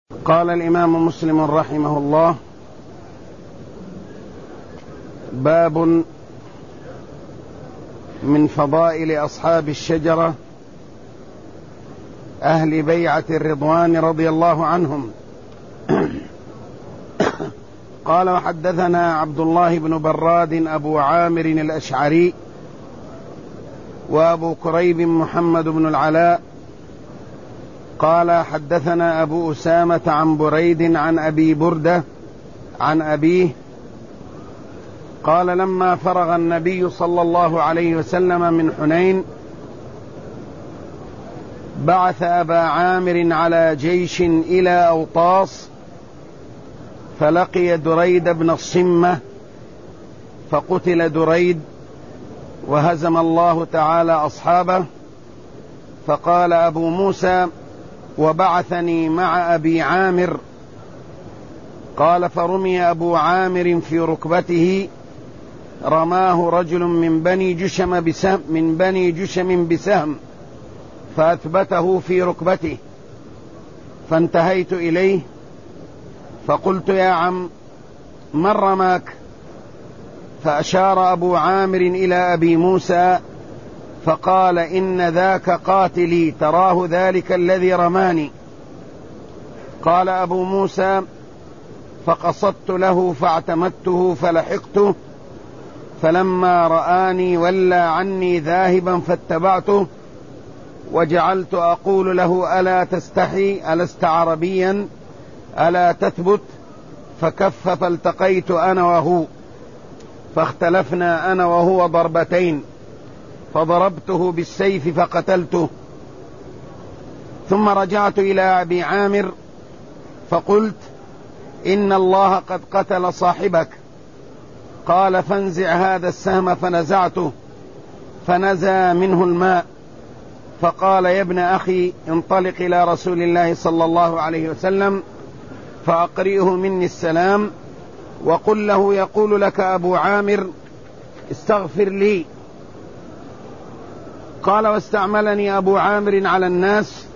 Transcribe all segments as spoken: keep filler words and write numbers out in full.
قال الإمام مسلم رحمه الله: باب من فضائل أصحاب الشجرة أهل بيعة الرضوان رضي الله عنهم. قال: وحدثنا عبد الله بن براد أبو عامر الأشعري وأبو كريب محمد بن العلاء قال: حدثنا أبو أسامة عن بريد عن أبي بردة عن أبيه قال: لما فرغ النبي صلى الله عليه وسلم من حنين بعث أبا عامر على جيش إلى أوطاس، فلقي دريد بن الصمة فقتل دريد وهزم الله تعالى أصحابه. فقال أبو موسى: وبعثني مع أبي عامر. قال: فرمي أبو عامر في ركبته، رماه رجل من بني جشم بسهم من بني جشم بسهم فأثبته في ركبته، فانتهيت إليه فقلت: يا عم، من رماك؟ فأشار أبو عامر إلى أبي موسى فقال: إن ذاك قاتلي، تراه ذلك الذي رماني. قال أبو موسى: فقصدت له فاعتمدته فلحقته، فلما رآني ولى عني ذاهبا فاتبعته، وجعلت أقول له: ألا تستحي؟ ألست عربيا؟ ألا تثبت؟ فكف، فالتقيت أنا وهو، فاختلفنا أنا وهو ضربتين، فضربته بالسيف فقتلته. ثم رجعت إلى أبي عامر فقلت: إن الله قد قتل صاحبك. قال: فانزع هذا السهم، فنزعته فنزى منه الماء. فقال: يا ابن أخي، انطلق إلى رسول الله صلى الله عليه وسلم فأقرئه مني السلام، وقل له يقول لك أبو عامر: استغفر لي. قال: واستعملني أبو عامر على الناس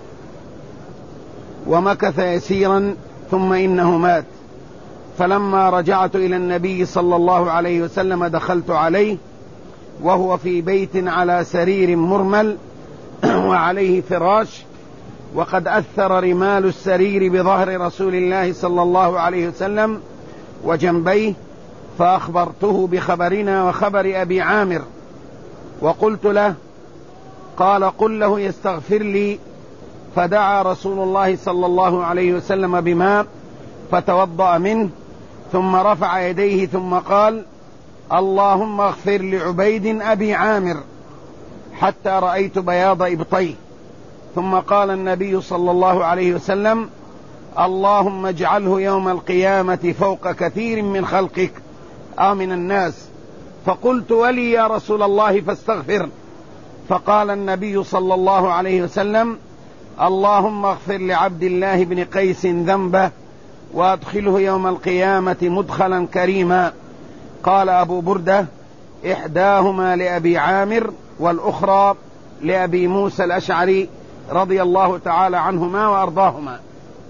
ومكث يسيرا ثم إنه مات. فلما رجعت إلى النبي صلى الله عليه وسلم دخلت عليه وهو في بيت على سرير مرمل وعليه فراش، وقد أثر رمال السرير بظهر رسول الله صلى الله عليه وسلم وجنبيه. فأخبرته بخبرنا وخبر أبي عامر وقلت له. قال: قل له يستغفر لي. فدعا رسول الله صلى الله عليه وسلم بماء فتوضأ منه، ثم رفع يديه ثم قال: اللهم اغفر لعبيد أبي عامر، حتى رأيت بياض إبطيه. ثم قال النبي صلى الله عليه وسلم: اللهم اجعله يوم القيامة فوق كثير من خلقك أو من الناس. فقلت: ولي يا رسول الله فاستغفر. فقال النبي صلى الله عليه وسلم: اللهم اغفر لعبد الله بن قيس ذنبه وادخله يوم القيامة مدخلا كريما. قال أبو بردة: إحداهما لأبي عامر والأخرى لأبي موسى الأشعري رضي الله تعالى عنهما وأرضاهما.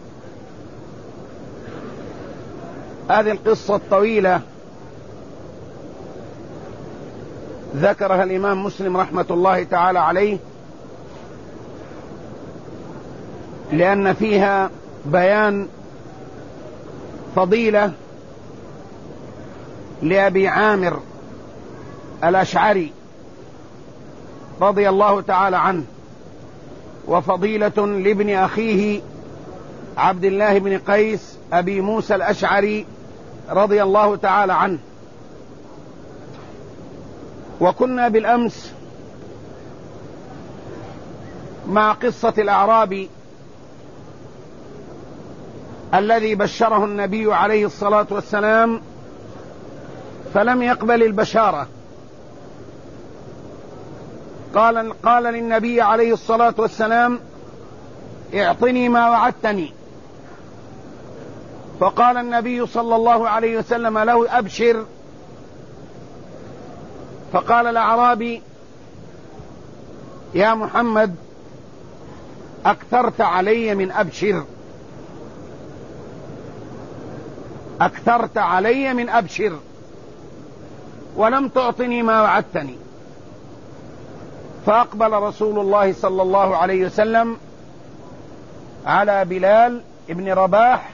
هذه القصة الطويلة ذكرها الإمام مسلم رحمة الله تعالى عليه، لأن فيها بيان فضيلة لأبي عامر الأشعري رضي الله تعالى عنه، وفضيلة لابن أخيه عبد الله بن قيس أبي موسى الأشعري رضي الله تعالى عنه. وكنا بالأمس مع قصة الأعرابي الذي بشره النبي عليه الصلاة والسلام فلم يقبل البشارة. قال, قال للنبي عليه الصلاة والسلام: اعطني ما وعدتني. فقال النبي صلى الله عليه وسلم له: أبشر. فقال الأعرابي: يا محمد، أكثرت علي من أبشر. أكثرت علي من أبشر ولم تعطني ما وعدتني. فأقبل رسول الله صلى الله عليه وسلم على بلال ابن رباح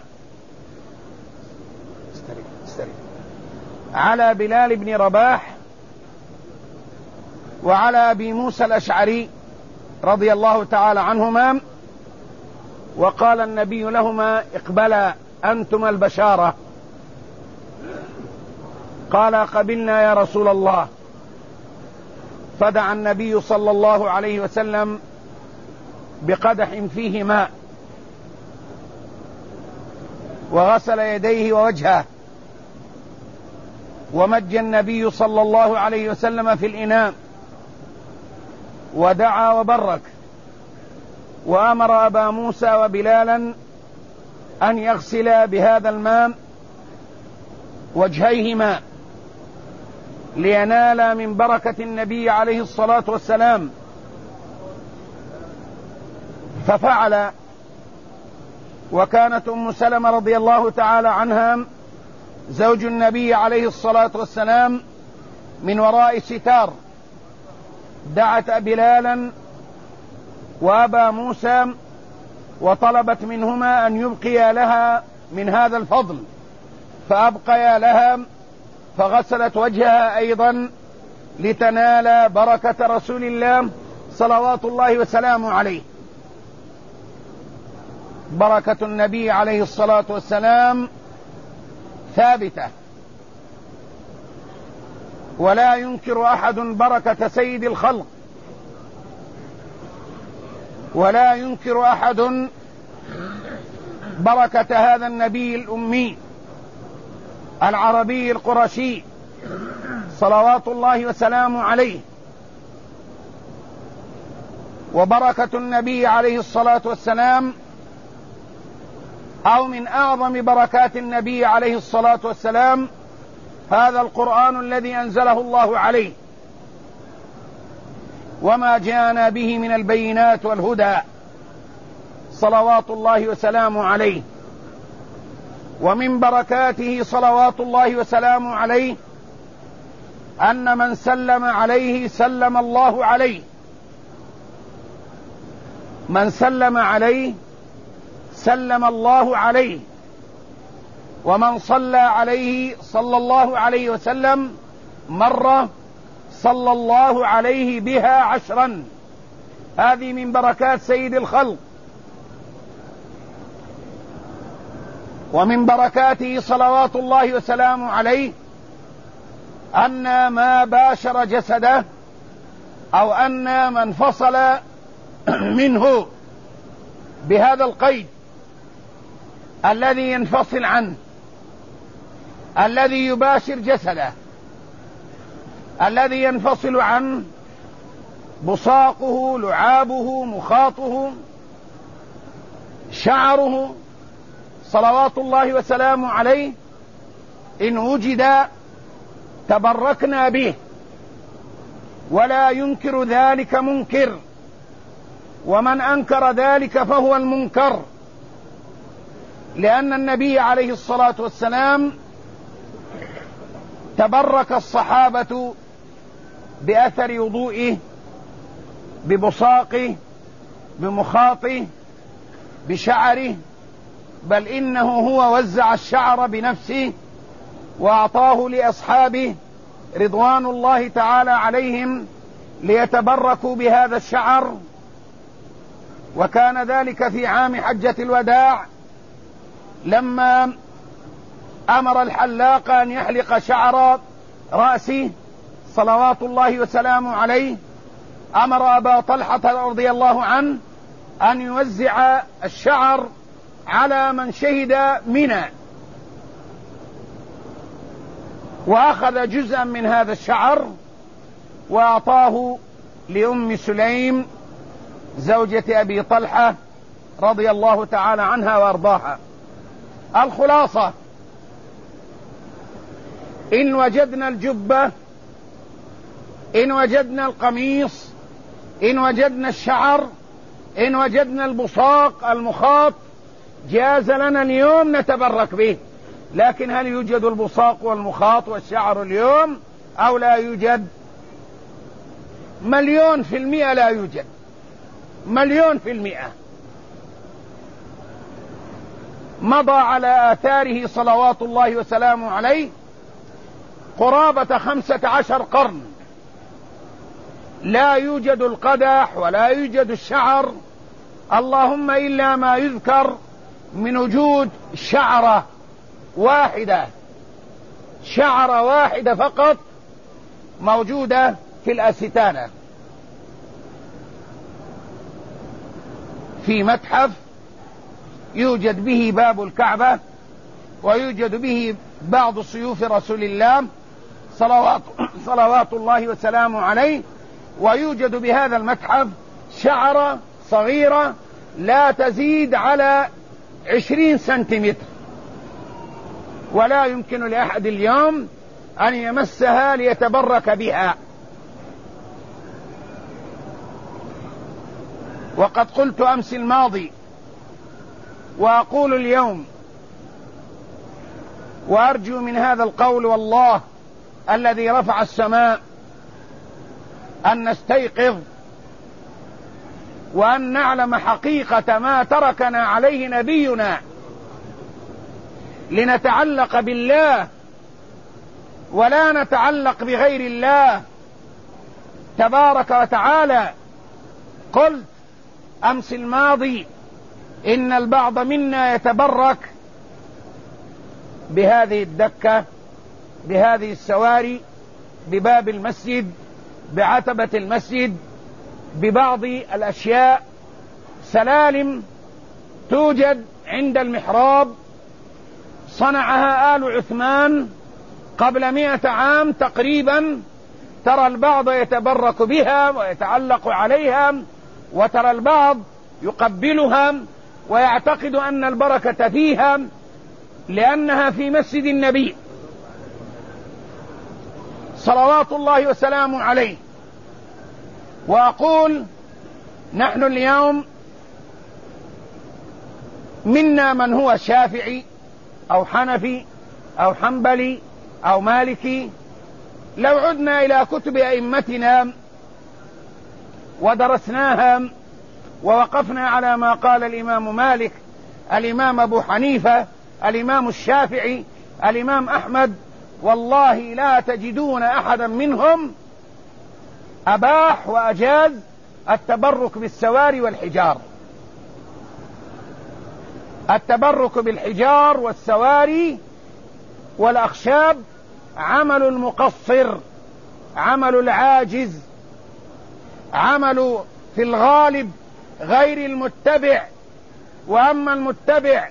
على بلال بن رباح وعلى أبي موسى الأشعري رضي الله تعالى عنهما، وقال النبي لهما: اقبلا أنتما البشارة. قال: قبلنا يا رسول الله. فدعا النبي صلى الله عليه وسلم بقدح فيه ماء وغسل يديه ووجهه، ومج النبي صلى الله عليه وسلم في الإناء ودعا وبرك، وأمر أبا موسى وبلالا أن يغسلا بهذا الماء وجهيهما لينالا من بركة النبي عليه الصلاة والسلام. ففعل، وكانت أم سلمة رضي الله تعالى عنها زوج النبي عليه الصلاة والسلام من وراء ستار دعت بلالا وأبا موسى وطلبت منهما أن يبقيا لها من هذا الفضل، فأبقيا لها، فغسلت وجهها أيضا لتنال بركة رسول الله صلوات الله وسلامه عليه. بركة النبي عليه الصلاة والسلام ثابتة، ولا ينكر أحد بركة سيد الخلق، ولا ينكر أحد بركة هذا النبي الأمي العربي القرشي صلوات الله وسلامه عليه. وبركة النبي عليه الصلاة والسلام، أو من أعظم بركات النبي عليه الصلاة والسلام، هذا القرآن الذي أنزله الله عليه وما جاءنا به من البينات والهدى صلوات الله وسلامه عليه. ومن بركاته صلوات الله وسلامه عليه أن من سلم عليه سلم الله عليه، من سلم عليه سلم الله عليه، ومن صلى عليه صلى الله عليه وسلم مرة صلى الله عليه بها عشرا. هذه من بركات سيد الخلق. ومن بركاته صلوات الله وسلامه عليه أن ما باشر جسده أو أن من فصل منه بهذا القيد الذي ينفصل عنه، الذي يباشر جسده، الذي ينفصل عنه بصاقه، لعابه، مخاطه، شعره صلوات الله وسلامه عليه، إن وجد تبركنا به، ولا ينكر ذلك منكر، ومن أنكر ذلك فهو المنكر، لأن النبي عليه الصلاة والسلام تبرك الصحابة بأثر وضوئه، ببصاقه، بمخاطه، بشعره، بل إنه هو وزع الشعر بنفسه وأعطاه لأصحابه رضوان الله تعالى عليهم ليتبركوا بهذا الشعر. وكان ذلك في عام حجة الوداع لما أمر الحلاق أن يحلق شعر رأسه صلوات الله وسلامه عليه، أمر أبا طلحة رضي الله عنه أن يوزع الشعر على من شهد منى، وأخذ جزءا من هذا الشعر وأعطاه لأم سليم زوجة أبي طلحة رضي الله تعالى عنها وأرضاها. الخلاصة: إن وجدنا الجبة، إن وجدنا القميص، إن وجدنا الشعر، إن وجدنا البصاق المخاط، جاز لنا اليوم نتبرك به لكن هل يوجد البصاق والمخاط والشعر اليوم أو لا يوجد؟ مليون في المئة لا يوجد، مليون في المئة. مضى على آثاره صلوات الله وسلامه عليه قرابة خمسة عشر قرن لا يوجد القدح ولا يوجد الشعر، اللهم إلا ما يذكر من وجود شعرة واحدة، شعرة واحدة فقط موجودة في الأستانة في متحف يوجد به باب الكعبة، ويوجد به بعض سيوف رسول الله صلوات, صلوات الله وسلامه عليه، ويوجد بهذا المتحف شعرة صغيرة لا تزيد على عشرين سنتيمتر، ولا يمكن لأحد اليوم أن يمسها ليتبرك بها. وقد قلت أمس الماضي وأقول اليوم وأرجو من هذا القول والله الذي رفع السماء أن نستيقظ وأن نعلم حقيقة ما تركنا عليه نبينا لنتعلق بالله ولا نتعلق بغير الله تبارك وتعالى. قلت أمس الماضي إن البعض منا يتبرك بهذه الدكة، بهذه السواري، بباب المسجد، بعتبة المسجد، ببعض الأشياء، سلالم توجد عند المحراب صنعها آل عثمان قبل مئة عام تقريبا، ترى البعض يتبرك بها ويتعلق عليها، وترى البعض يقبلها ويعتقد أن البركة فيها لأنها في مسجد النبي صلوات الله وسلامه عليه. وأقول نحن اليوم منا من هو شافعي أو حنفي أو حنبلي أو مالكي، لو عدنا إلى كتب أئمتنا ودرسناها ووقفنا على ما قال الإمام مالك، الإمام أبو حنيفة، الإمام الشافعي، الإمام أحمد، والله لا تجدون أحدا منهم أباح وأجاز التبرك بالسواري والحجار. التبرك بالحجار والسواري والأخشاب عمل المقصر، عمل العاجز، عمل في الغالب غير المتبع. وأما المتبع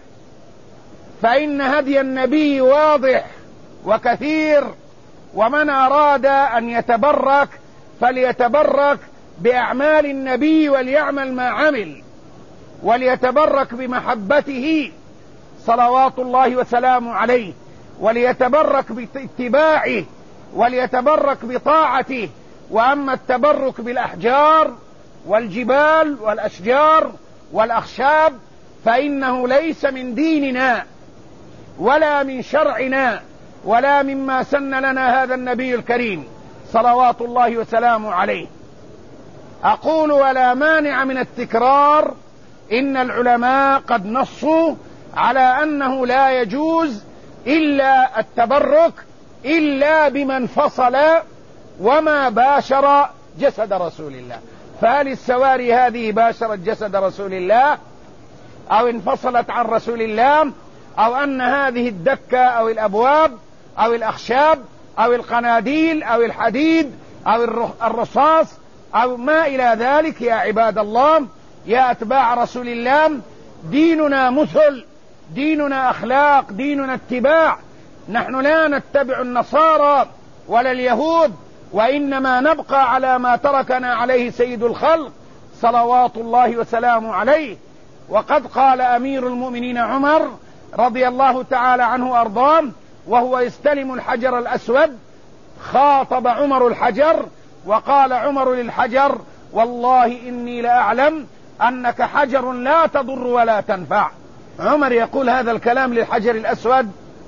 فإن هدي النبي واضح وكثير، ومن أراد أن يتبرك فليتبرك بأعمال النبي وليعمل ما عمل، وليتبرك بمحبته صلوات الله وسلامه عليه، وليتبرك باتباعه، وليتبرك بطاعته. وأما التبرك بالأحجار والجبال والأشجار والأخشاب فإنه ليس من ديننا ولا من شرعنا ولا مما سن لنا هذا النبي الكريم صلوات الله وسلامه عليه. أقول ولا مانع من التكرار، إن العلماء قد نصوا على أنه لا يجوز إلا التبرك إلا بمن فصل وما باشر جسد رسول الله. فهل السواري هذه باشرت جسد رسول الله أو انفصلت عن رسول الله، أو أن هذه الدكة أو الأبواب أو الأخشاب أو القناديل أو الحديد أو الرصاص أو ما إلى ذلك؟ يا عباد الله، يا أتباع رسول الله، ديننا مثل، ديننا أخلاق، ديننا اتباع. نحن لا نتبع النصارى ولا اليهود، وإنما نبقى على ما تركنا عليه سيد الخلق صلوات الله وسلامه عليه. وقد قال أمير المؤمنين عمر رضي الله تعالى عنه وأرضاه وهو يستلم الحجر الأسود، خاطب عمر الحجر وقال عمر للحجر: والله إني لأعلم أنك حجر لا تضر ولا تنفع. عمر يقول هذا الكلام للحجر الأسود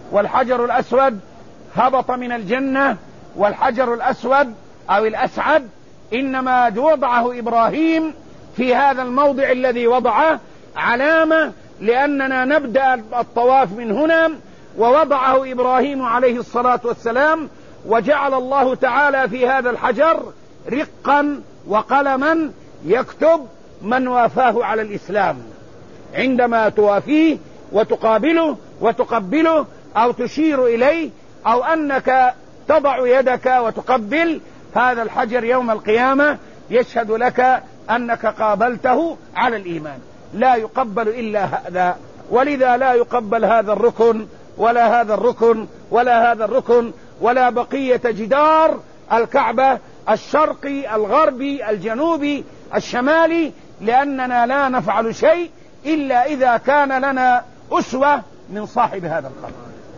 والحجر الأسود هبط من الجنة، والحجر الأسود أو الأسعد إنما وضعه إبراهيم في هذا الموضع الذي وضعه علامة لأننا نبدأ الطواف من هنا، ووضعه إبراهيم عليه الصلاة والسلام، وجعل الله تعالى في هذا الحجر رقا وقلما يكتب من وافاه على الإسلام. عندما توافيه وتقابله وتقبله أو تشير إليه أو أنك تضع يدك وتقبل هذا الحجر يوم القيامة يشهد لك أنك قابلته على الإيمان. لا يقبل إلا هذا، ولذا لا يقبل هذا الركن ولا هذا الركن ولا هذا الركن ولا بقية جدار الكعبة الشرقي الغربي الجنوبي الشمالي، لأننا لا نفعل شيء إلا إذا كان لنا أسوة من صاحب هذا القبر.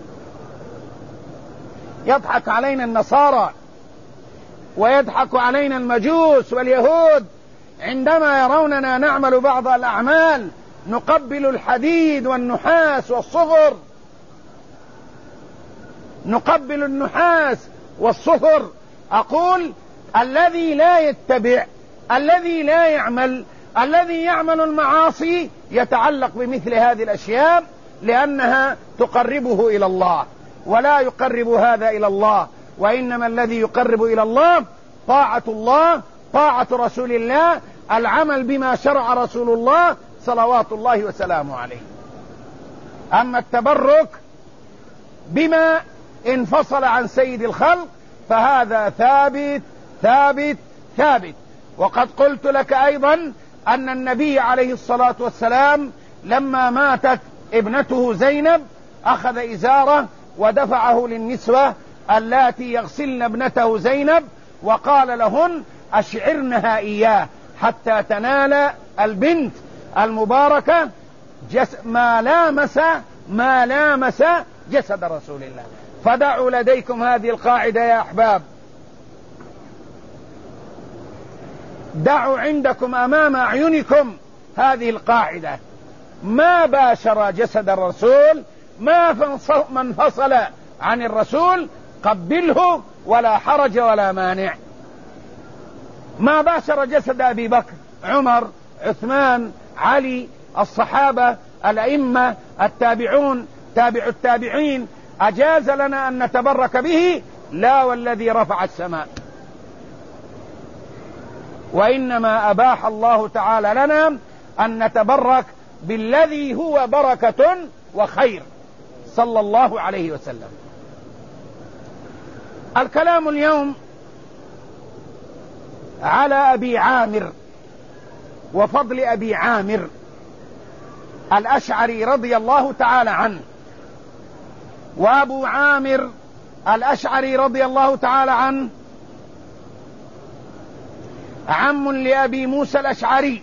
يضحك علينا النصارى ويضحك علينا المجوس واليهود عندما يروننا نعمل بعض الأعمال، نقبل الحديد والنحاس والصفر، نقبل النحاس والصفر. أقول الذي لا يتبع، الذي لا يعمل، الذي يعمل المعاصي يتعلق بمثل هذه الأشياء لأنها تقربه إلى الله، ولا يقرب هذا إلى الله، وإنما الذي يقرب إلى الله طاعة الله، طاعة رسول الله، العمل بما شرع رسول الله صلوات الله وسلامه عليه. أما التبرك بما انفصل عن سيد الخلق فهذا ثابت ثابت ثابت. وقد قلت لك أيضا أن النبي عليه الصلاة والسلام لما ماتت ابنته زينب أخذ إزاره ودفعه للنسوة اللاتي يغسلن ابنته زينب وقال لهن أشعرنها إياه حتى تنال البنت المباركة جس ما لامس ما لامس جسد رسول الله. فدعوا لديكم هذه القاعدة يا أحباب، دعوا عندكم أمام أعينكم هذه القاعدة: ما باشر جسد الرسول، ما من فصل عن الرسول قبله ولا حرج ولا مانع. ما باشر جسد أبي بكر، عمر، عثمان، علي، الصحابة، الأئمة، التابعون، تابع التابعين، أجاز لنا أن نتبرك به؟ لا والذي رفع السماء. وإنما أباح الله تعالى لنا أن نتبرك بالذي هو بركة وخير صلى الله عليه وسلم. الكلام اليوم على أبي عامر وفضل أبي عامر الأشعري رضي الله تعالى عنه. وأبو عامر الأشعري رضي الله تعالى عنه عم لأبي موسى الأشعري،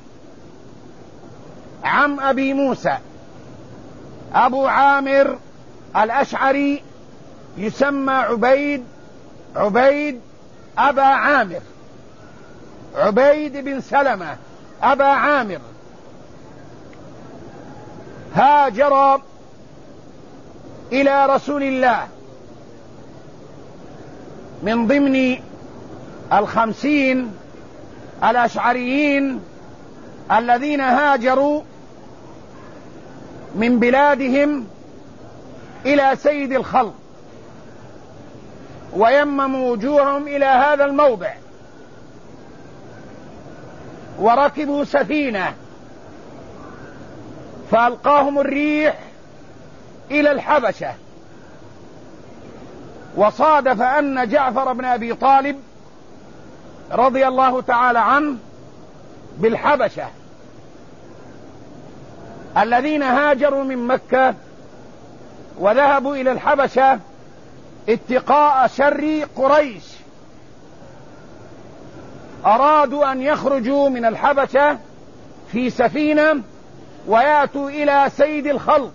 عم أبي موسى. أبو عامر الأشعري يسمى عبيد عبيد أبا عامر، عبيد بن سلمة أبا عامر. هاجر إلى رسول الله من ضمن الخمسين الأشعريين الذين هاجروا من بلادهم إلى سيد الخلق ويمموا وجوههم إلى هذا الموضع وركبوا سفينة فألقاهم الريح إلى الحبشة. وصادف أن جعفر بن أبي طالب رضي الله تعالى عنه بالحبشة الذين هاجروا من مكة وذهبوا إلى الحبشة اتقاء شر قريش، أرادوا أن يخرجوا من الحبشة في سفينة ويأتوا إلى سيد الخلق.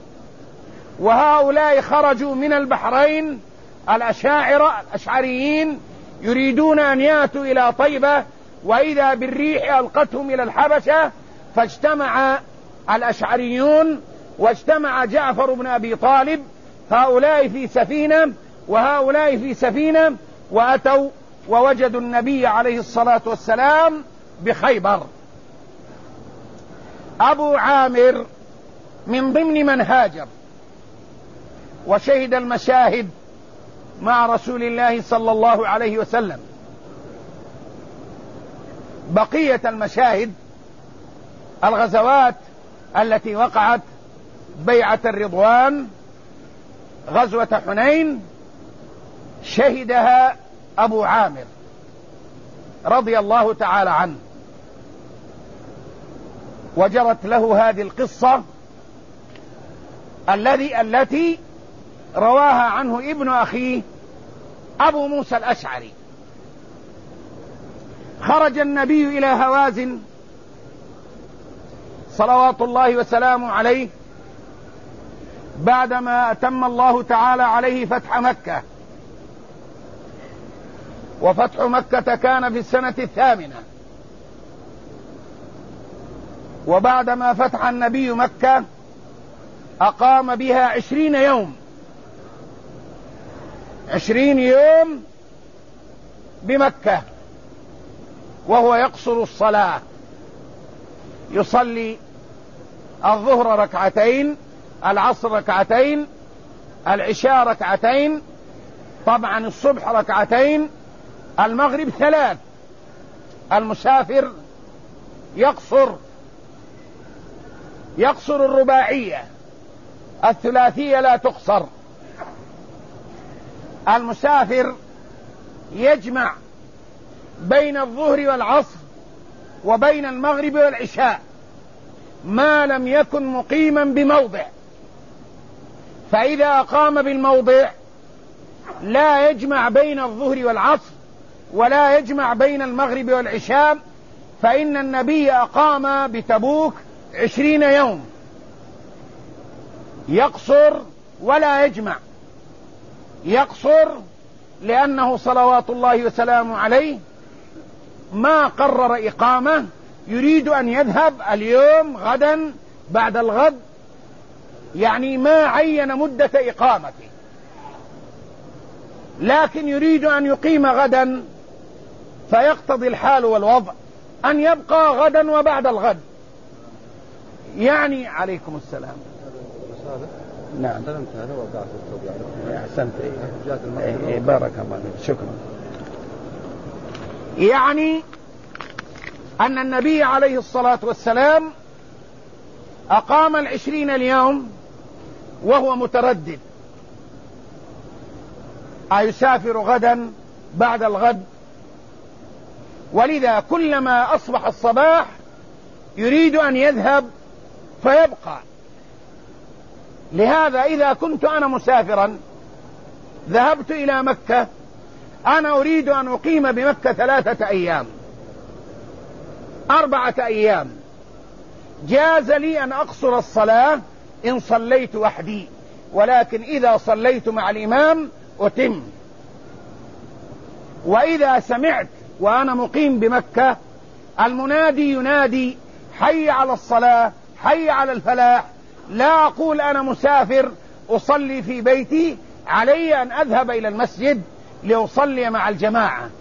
وهؤلاء خرجوا من البحرين الأشاعرة الأشعريين يريدون أن يأتوا إلى طيبة، وإذا بالريح ألقتهم إلى الحبشة، فاجتمع الأشعريون واجتمع جعفر بن أبي طالب هؤلاء في سفينة وهؤلاء في سفينة، وأتوا ووجدوا النبي عليه الصلاة والسلام بخيبر. أبو عامر من ضمن من هاجر وشهد المشاهد مع رسول الله صلى الله عليه وسلم. بقية المشاهد الغزوات التي وقعت: بيعة الرضوان، غزوة حنين، شهدها أبو عامر رضي الله تعالى عنه، وجرت له هذه القصة الذي التي رواها عنه ابن أخيه أبو موسى الأشعري. خرج النبي إلى هوازن صلوات الله وسلامه عليه بعدما أتم الله تعالى عليه فتح مكة، وفتح مكة كان في السنة الثامنة. وبعدما فتح النبي مكة أقام بها عشرين يوم، عشرين يوم بمكة، وهو يقصر الصلاة، يصلي الظهر ركعتين، العصر ركعتين، العشاء ركعتين، طبعا الصبح ركعتين، المغرب ثلاث. المسافر يقصر يقصر الرباعية، الثلاثية لا تقصر. المسافر يجمع بين الظهر والعصر وبين المغرب والعشاء ما لم يكن مقيما بموضع، فإذا أقام بالموضع لا يجمع بين الظهر والعصر ولا يجمع بين المغرب والعشاء، فإن النبي أقام بتبوك عشرين يوم يقصر ولا يجمع. يقصر لأنه صلوات الله وسلامه عليه ما قرر إقامة، يريد أن يذهب اليوم غدا بعد الغد، يعني ما عين مدة إقامته، لكن يريد أن يقيم غدا، فيقتضي الحال والوضع أن يبقى غدا وبعد الغد. يعني عليكم السلام. نعم أحسنت. إيه بارك الله فيك، شكرا. يعني أن النبي عليه الصلاة والسلام أقام العشرين اليوم وهو متردد، أيسافر غدا بعد الغد، ولذا كلما أصبح الصباح يريد أن يذهب فيبقى. لهذا إذا كنت أنا مسافرا ذهبت إلى مكة، أنا أريد أن أقيم بمكة ثلاثة أيام أربعة أيام، جاز لي أن أقصر الصلاة إن صليت وحدي، ولكن إذا صليت مع الإمام أتم. وإذا سمعت وأنا مقيم بمكة المنادي ينادي حي على الصلاة حي على الفلاح، لا أقول أنا مسافر أصلي في بيتي، علي أن أذهب إلى المسجد لأصلي مع الجماعة.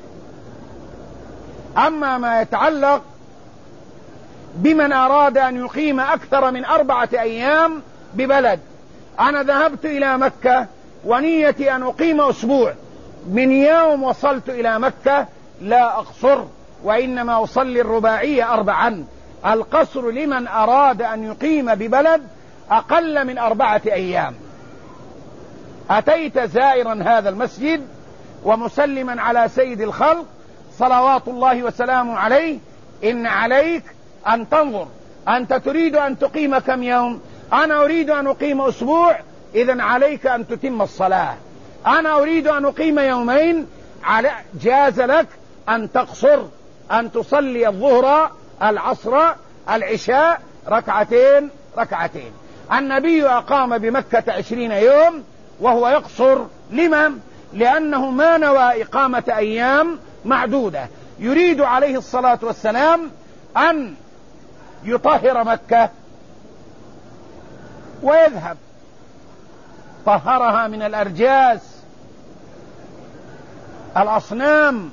أما ما يتعلق بمن أراد أن يقيم أكثر من أربعة أيام ببلد، أنا ذهبت إلى مكة ونيتي أن أقيم أسبوع، من يوم وصلت إلى مكة لا أقصر، وإنما أصلي الرباعية أربعا. القصر لمن أراد أن يقيم ببلد أقل من أربعة أيام. أتيت زائرا هذا المسجد ومسلما على سيد الخلق صلوات الله وسلامه عليه، إن عليك أن تنظر، أنت تريد أن تقيم كم يوم؟ أنا أريد أن أقيم أسبوع، إذن عليك أن تتم الصلاة. أنا أريد أن أقيم يومين، جاز لك أن تقصر، أن تصلي الظهر العصر العشاء ركعتين ركعتين. النبي أقام بمكة عشرين يوم وهو يقصر. لما؟ لأنه ما نوى إقامة أيام معدودة، يريد عليه الصلاة والسلام أن يطهر مكة ويذهب. طهرها من الأرجاس، الأصنام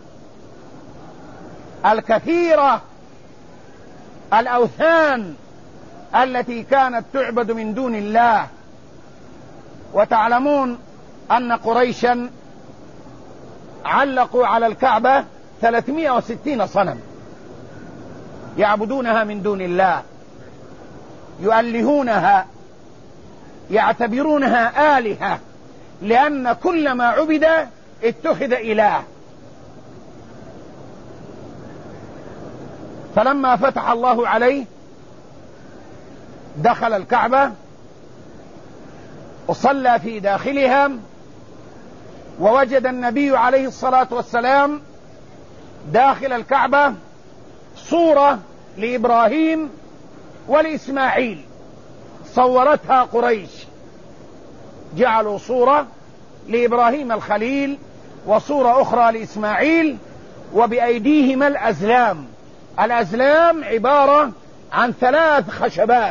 الكثيرة، الأوثان التي كانت تعبد من دون الله. وتعلمون أن قريشا علقوا على الكعبة ثلاثمائة وستين صنم يعبدونها من دون الله، يؤلهونها، يعتبرونها آلهة، لأن كل ما عبد اتخذ إله. فلما فتح الله عليه دخل الكعبة وصلى في داخلها، ووجد النبي عليه الصلاة والسلام داخل الكعبة صورة لإبراهيم ولإسماعيل صورتها قريش، جعلوا صورة لإبراهيم الخليل وصورة أخرى لإسماعيل، وبأيديهما الأزلام. الأزلام عبارة عن ثلاث خشبات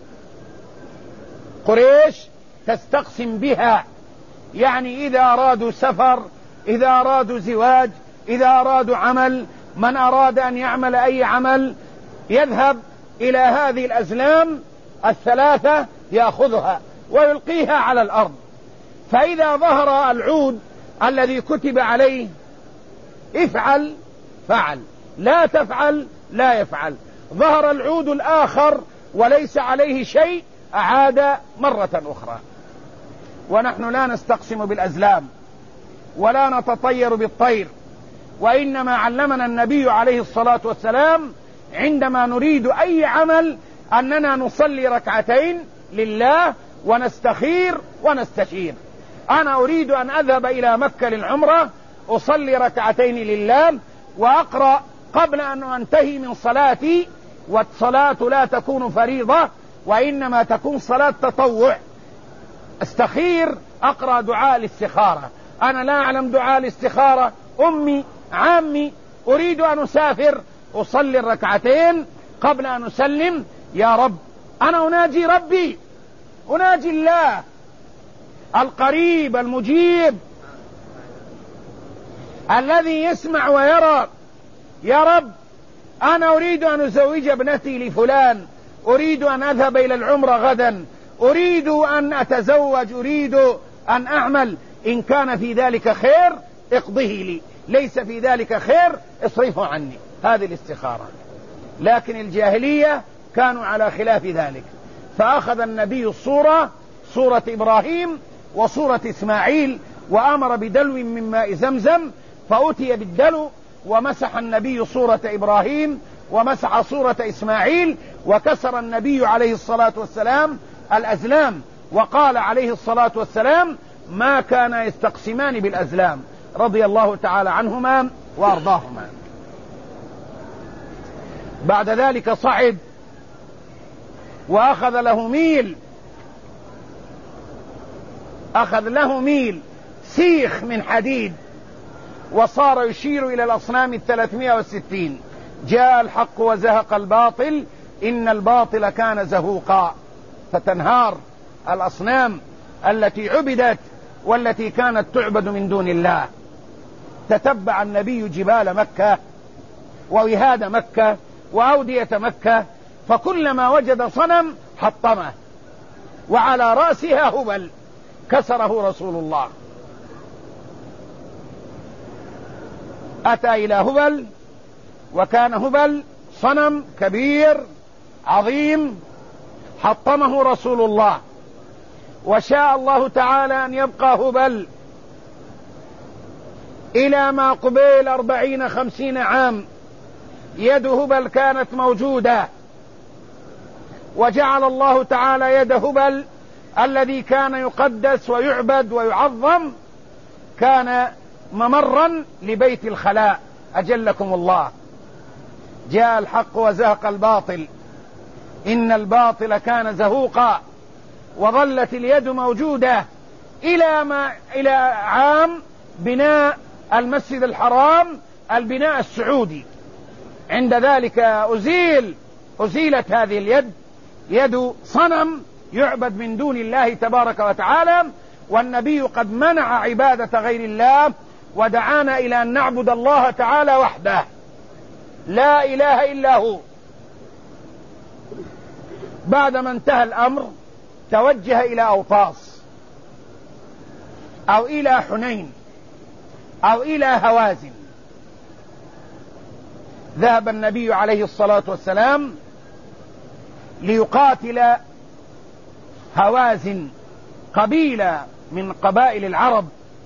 قريش تستقسم بها، يعني إذا أرادوا سفر، إذا أرادوا زواج، إذا أرادوا عمل، من أراد أن يعمل أي عمل يذهب إلى هذه الأزلام الثلاثة يأخذها ويلقيها على الأرض. فإذا ظهر العود الذي كتب عليه افعل فعل، لا تفعل لا يفعل، ظهر العود الآخر وليس عليه شيء أعاد مرة أخرى. ونحن لا نستقسم بالأزلام ولا نتطير بالطير، وإنما علمنا النبي عليه الصلاة والسلام عندما نريد أي عمل أننا نصلي ركعتين لله ونستخير ونستشير. أنا أريد أن أذهب إلى مكة للعمرة، أصلي ركعتين لله وأقرأ قبل أن أنتهي من صلاتي، والصلاة لا تكون فريضة وإنما تكون صلاة تطوع، استخير، أقرأ دعاء الاستخارة. أنا لا أعلم دعاء الاستخارة، أمي عامي، أريد أن أسافر، أصلي الركعتين قبل أن أسلم، يا رب أنا أناجي ربي، أناجي الله القريب المجيب الذي يسمع ويرى. يا رب أنا أريد أن أزوج ابنتي لفلان، أريد أن أذهب إلى العمرة غدا، أريد أن أتزوج، أريد أن أعمل، إن كان في ذلك خير اقضه لي، ليس في ذلك خير اصرفه عني. هذه الاستخارة. لكن الجاهلية كانوا على خلاف ذلك، فأخذ النبي الصورة، صورة إبراهيم وصورة إسماعيل، وأمر بدلو من ماء زمزم، فأتي بالدلو ومسح النبي صورة إبراهيم ومسح صورة إسماعيل، وكسر النبي عليه الصلاة والسلام الأزلام، وقال عليه الصلاة والسلام ما كان يستقسمان بالأزلام، رضي الله تعالى عنهما وأرضاهما. بعد ذلك صعد وأخذ له ميل، أخذ له ميل سيخ من حديد، وصار يشير إلى الأصنام الثلاثمائة وستين. جاء الحق وزهق الباطل إن الباطل كان زهوقا، فتنهار الأصنام التي عبدت والتي كانت تعبد من دون الله. تتبع النبي جبال مكة ووهاد مكة وأودية مكة، فكلما وجد صنم حطمه، وعلى رأسها هبل كسره رسول الله. أتى إلى هبل، وكان هبل صنم كبير عظيم، حطمه رسول الله، وشاء الله تعالى أن يبقى هبل إلى ما قبيل أربعين خمسين عام. يد هبل كانت موجودة، وجعل الله تعالى يد هبل الذي كان يقدس ويعبد ويعظم كان ممرا لبيت الخلاء، أجلكم الله. جاء الحق وزهق الباطل إن الباطل كان زهوقا، وظلت اليد موجودة إلى ما إلى عام بناء المسجد الحرام، البناء السعودي. عند ذلك أزيل أزيلت هذه اليد، يد صنم يعبد من دون الله تبارك وتعالى، والنبي قد منع عبادة غير الله ودعانا إلى أن نعبد الله تعالى وحده لا إله إلا هو. بعدما انتهى الأمر توجه إلى أوطاس أو إلى حنين أو إلى هوازن. ذهب النبي عليه الصلاة والسلام ليقاتل هوازن، قبيلة من قبائل العرب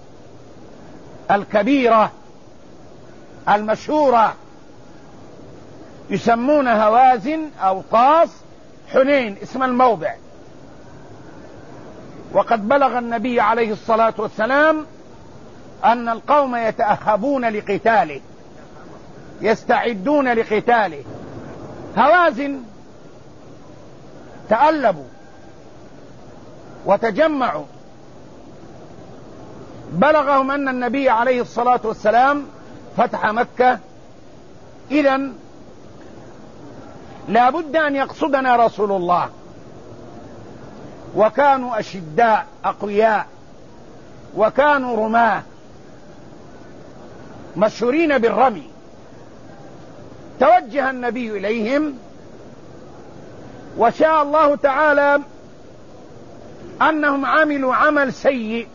الكبيرة المشهورة، يسمون هوازن أو طاس حنين اسم الموضع. وقد بلغ النبي عليه الصلاة والسلام أن القوم يتأهبون لقتاله، يستعدون لقتاله. هوازن تألبوا وتجمعوا، بلغهم أن النبي عليه الصلاة والسلام فتح مكة، إذن لا بد أن يقصدنا رسول الله. وكانوا أشداء أقوياء، وكانوا رماة مشهورين بالرمي. توجه النبي إليهم، وشاء الله تعالى أنهم عملوا عمل سيء.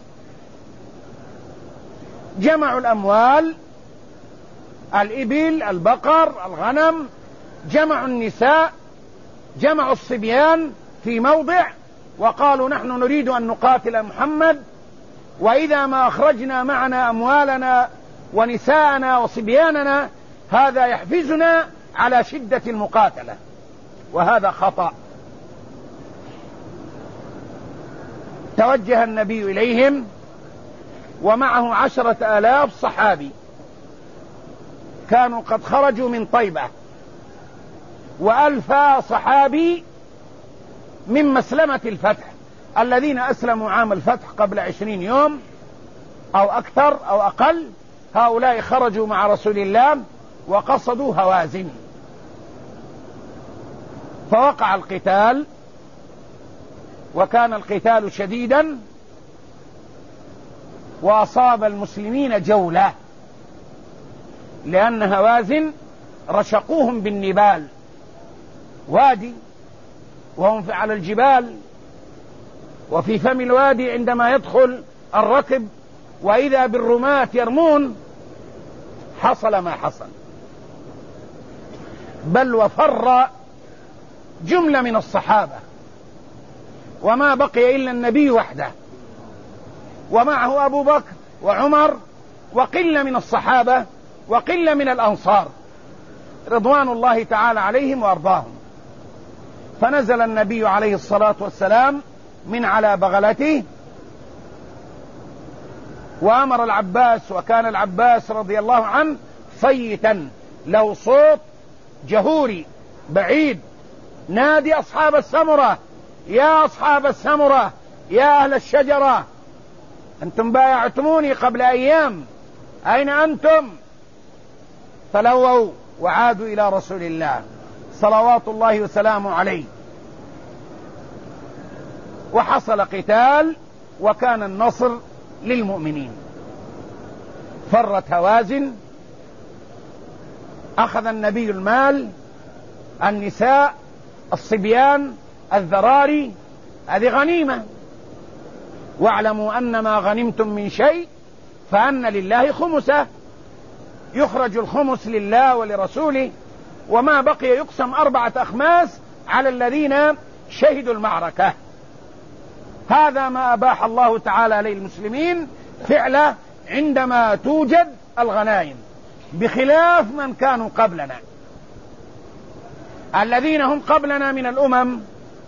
جمعوا الأموال، الإبل، البقر، الغنم، جمعوا النساء، جمعوا الصبيان في موضع، وقالوا نحن نريد أن نقاتل محمد، وإذا ما أخرجنا معنا أموالنا ونساءنا وصبياننا هذا يحفزنا على شدة المقاتلة، وهذا خطأ. توجه النبي إليهم ومعه عشرة آلاف صحابي كانوا قد خرجوا من طيبة، وألف صحابي من مسلمة الفتح الذين أسلموا عام الفتح قبل عشرين يوم أو أكثر أو أقل. هؤلاء خرجوا مع رسول الله وقصدوا هوازن، فوقع القتال، وكان القتال شديدا، وأصاب المسلمين جولة، لأن هوازن رشقوهم بالنبال، وادي وهم على الجبال، وفي فم الوادي عندما يدخل الركب وإذا بالرماة يرمون، حصل ما حصل، بل وفر جملة من الصحابة، وما بقي إلا النبي وحده، ومعه أبو بكر وعمر وقلة من الصحابة وقلة من الأنصار رضوان الله تعالى عليهم وأرضاهم. فنزل النبي عليه الصلاة والسلام من على بغلته، وأمر العباس، وكان العباس رضي الله عنه صيتا له صوت جهوري بعيد، نادي أصحاب السمرة، يا أصحاب السمرة، يا أهل الشجرة، أنتم بايعتموني قبل أيام، أين أنتم؟ فلووا وعادوا إلى رسول الله صلوات الله وسلامه عليه، وحصل قتال، وكان النصر للمؤمنين. فرت هوازن، أخذ النبي المال، النساء، الصبيان، الذراري، هذه غنيمة. واعلموا أن ما غنمتم من شيء فأن لله خمسه، يخرج الخمس لله ولرسوله، وما بقي يقسم أربعة أخماس على الذين شهدوا المعركة. هذا ما أباح الله تعالى للمسلمين فعله عندما توجد الغنائم، بخلاف من كانوا قبلنا. الذين هم قبلنا من الأمم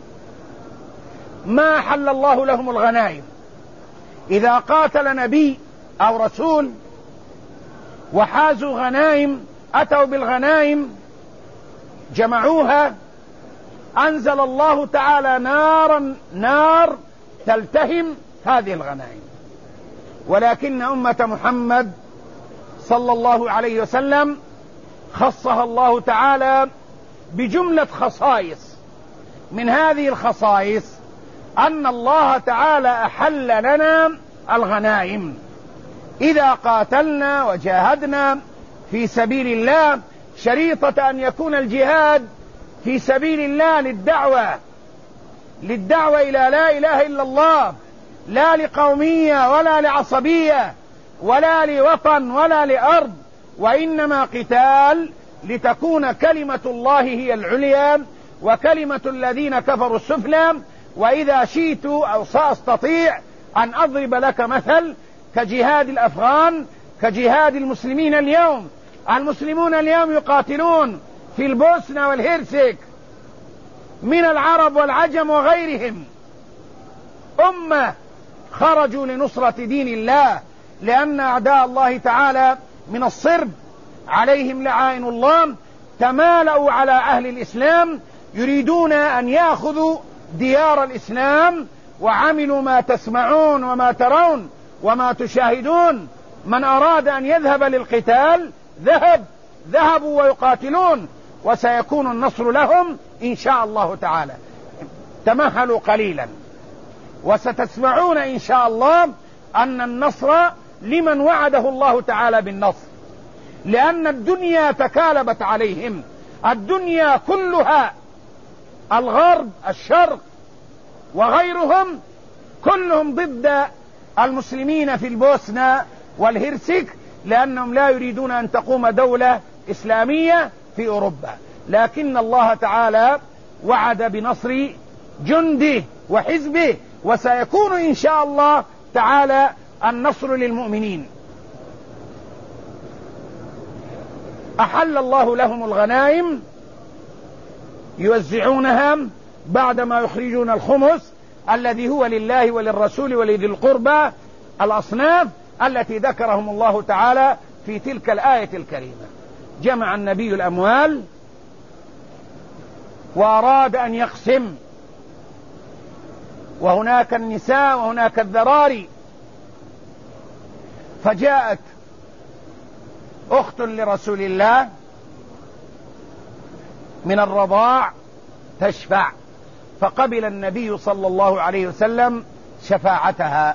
ما حل الله لهم الغنائم. إذا قاتل نبي أو رسول وحازوا غنائم، أتوا بالغنائم جمعوها، أنزل الله تعالى نارا نار تلتهم هذه الغنائم. ولكن أمة محمد صلى الله عليه وسلم خصها الله تعالى بجملة خصائص. من هذه الخصائص أن الله تعالى أحل لنا الغنائم إذا قاتلنا وجاهدنا في سبيل الله، شريطة أن يكون الجهاد في سبيل الله للدعوة للدعوة إلى لا إله إلا الله، لا لقومية ولا لعصبية ولا لوطن ولا لأرض، وإنما قتال لتكون كلمة الله هي العليا وكلمة الذين كفروا السفلى. وإذا شئت أو سأستطيع أن أضرب لك مثل كجهاد الأفغان، كجهاد المسلمين اليوم. المسلمون اليوم يقاتلون في البوسنة والهرسك من العرب والعجم وغيرهم، أمة خرجوا لنصرة دين الله، لأن أعداء الله تعالى من الصرب عليهم لعائن الله تمالأوا على أهل الإسلام، يريدون أن يأخذوا ديار الإسلام، وعملوا ما تسمعون وما ترون وما تشاهدون. من أراد أن يذهب للقتال ذهب ذهبوا ويقاتلون، وسيكون النصر لهم إن شاء الله تعالى. تمهلوا قليلا وستسمعون إن شاء الله أن النصر لمن وعده الله تعالى بالنصر، لأن الدنيا تكالبت عليهم، الدنيا كلها، الغرب الشرق وغيرهم كلهم ضد المسلمين في البوسنة والهرسك، لأنهم لا يريدون أن تقوم دولة إسلامية في أوروبا. لكن الله تعالى وعد بنصر جنده وحزبه، وسيكون إن شاء الله تعالى النصر للمؤمنين. أحل الله لهم الغنائم يوزعونها بعدما يخرجون الخمس الذي هو لله وللرسول ولذي القربى، الأصناف التي ذكرهم الله تعالى في تلك الآية الكريمة. جمع النبي الأموال وأراد أن يقسم، وهناك النساء وهناك الذراري، فجاءت أخت لرسول الله من الرضاع تشفع، فقبل النبي صلى الله عليه وسلم شفاعتها.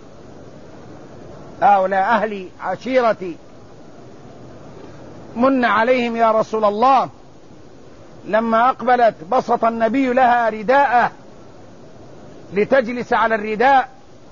هؤلاء أهلي عشيرتي من عليهم يا رسول الله. لما أقبلت بسط النبي لها رداءه لتجلس على الرداء،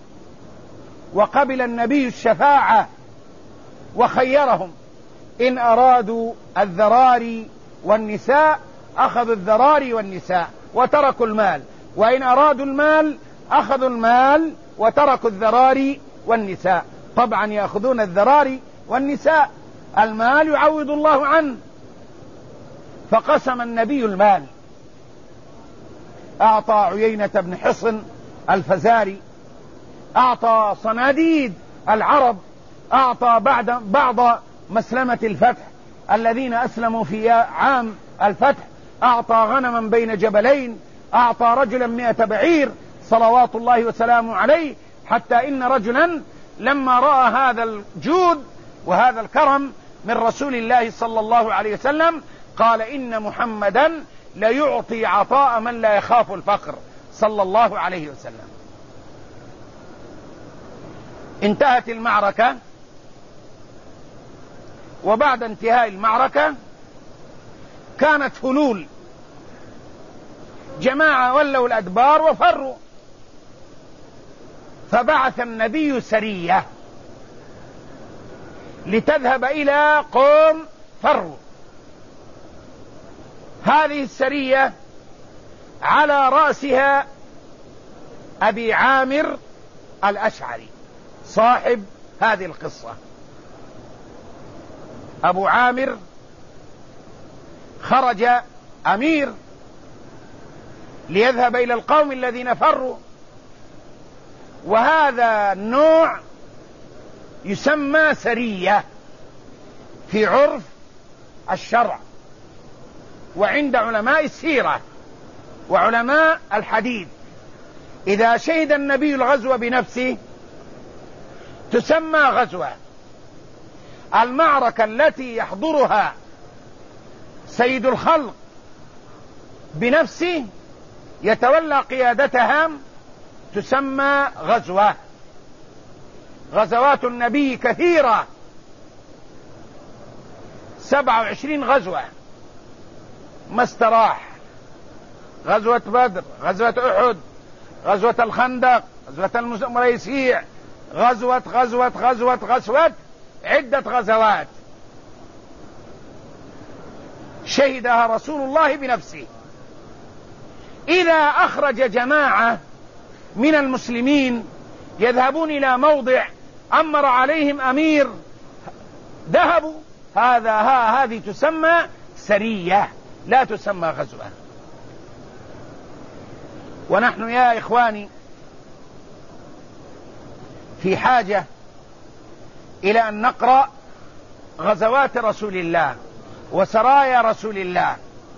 وقبل النبي الشفاعة وخيرهم، إن أرادوا الذراري والنساء أخذوا الذراري والنساء وتركوا المال، وإن أرادوا المال أخذوا المال وتركوا الذراري والنساء. طبعا يأخذون الذراري والنساء، المال يعوض الله عنه. فقسم النبي المال، أعطى عيينة بن حصن الفزاري، أعطى صناديد العرب، أعطى بعد بعض مسلمة الفتح الذين أسلموا في عام الفتح، أعطى غنما بين جبلين، أعطى رجلا مئة بعير صلوات الله وسلامه عليه، حتى إن رجلا لما رأى هذا الجود وهذا الكرم من رسول الله صلى الله عليه وسلم قال إن محمدا ليعطي عطاء من لا يخاف الفقر صلى الله عليه وسلم. انتهت المعركة، وبعد انتهاء المعركة كانت هلول، جماعة ولوا الأدبار وفروا، فبعث النبي سرية لتذهب إلى قوم فروا. هذه السرية على رأسها أبي عامر الأشعري صاحب هذه القصة. أبو عامر خرج أمير ليذهب إلى القوم الذين فروا، وهذا النوع يسمى سرية في عرف الشرع وعند علماء السيرة وعلماء الحديث. إذا شهد النبي الغزو بنفسه تسمى غزوة. المعركة التي يحضرها سيد الخلق بنفسه يتولى قيادتها تسمى غزوة. غزوات النبي كثيرة، سبعة وعشرين غزوة ما استراح. غزوة بدر، غزوة أحد، غزوة الخندق، غزوة المريسيع، غزوة غزوة غزوة غزوة عدة غزوات شهدها رسول الله بنفسه. إذا أخرج جماعة من المسلمين يذهبون إلى موضع أمر عليهم أمير ذهبوا، هذا ها هذه تسمى سرية لا تسمى غزوة. ونحن يا إخواني في حاجة إلى أن نقرأ غزوات رسول الله وسرايا رسول الله،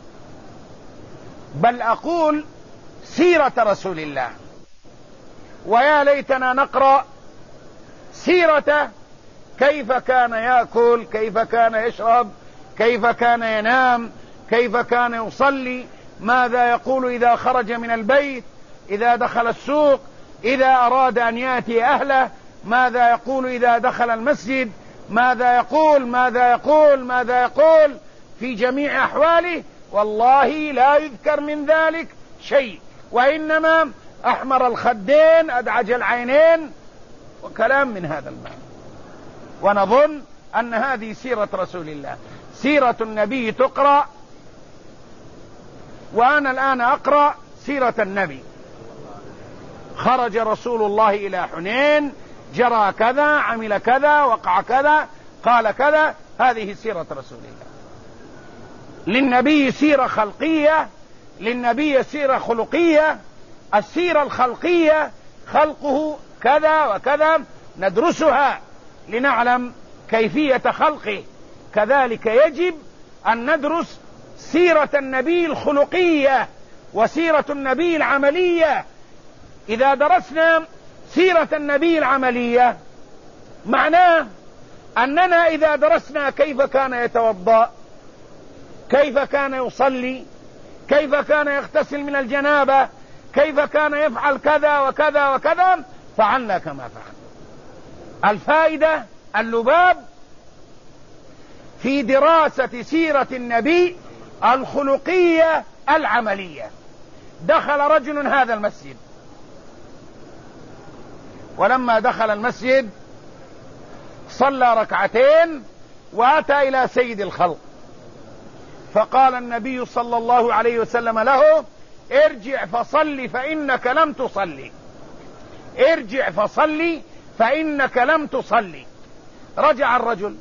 بل أقول سيرة رسول الله. ويا ليتنا نقرأ سيرته، كيف كان يأكل، كيف كان يشرب، كيف كان ينام، كيف كان يصلي، ماذا يقول إذا خرج من البيت، إذا دخل السوق، إذا أراد أن يأتي أهله، ماذا يقول إذا دخل المسجد، ماذا يقول ماذا يقول ماذا يقول في جميع أحواله. والله لا يذكر من ذلك شيء، وإنما أحمر الخدين أدعج العينين وكلام من هذا المعنى. ونظن أن هذه سيرة رسول الله. سيرة النبي تقرأ، وأنا الآن أقرأ سيرة النبي. خرج رسول الله إلى حنين، جرى كذا، عمل كذا، وقع كذا، قال كذا. هذه سيرة رسول الله. للنبي سيرة خلقية، للنبي سيرة خلقية. السيرة الخلقية خلقه كذا وكذا، ندرسها لنعلم كيفية خلقه. كذلك يجب أن ندرس سيرة النبي الخلقية وسيرة النبي العملية. إذا درسنا سيرة النبي العملية معناه أننا إذا درسنا كيف كان يتوضأ، كيف كان يصلي، كيف كان يغتسل من الجنابة، كيف كان يفعل كذا وكذا وكذا، فعلنا كما فعل. الفائدة اللباب في دراسة سيرة النبي الخلقية العملية. دخل رجل هذا المسجد، ولما دخل المسجد صلى ركعتين وأتى إلى سيد الخلق، فقال النبي صلى الله عليه وسلم له: ارجع فصلي فإنك لم تصلي، ارجع فصلي فإنك لم تصلي. رجع الرجل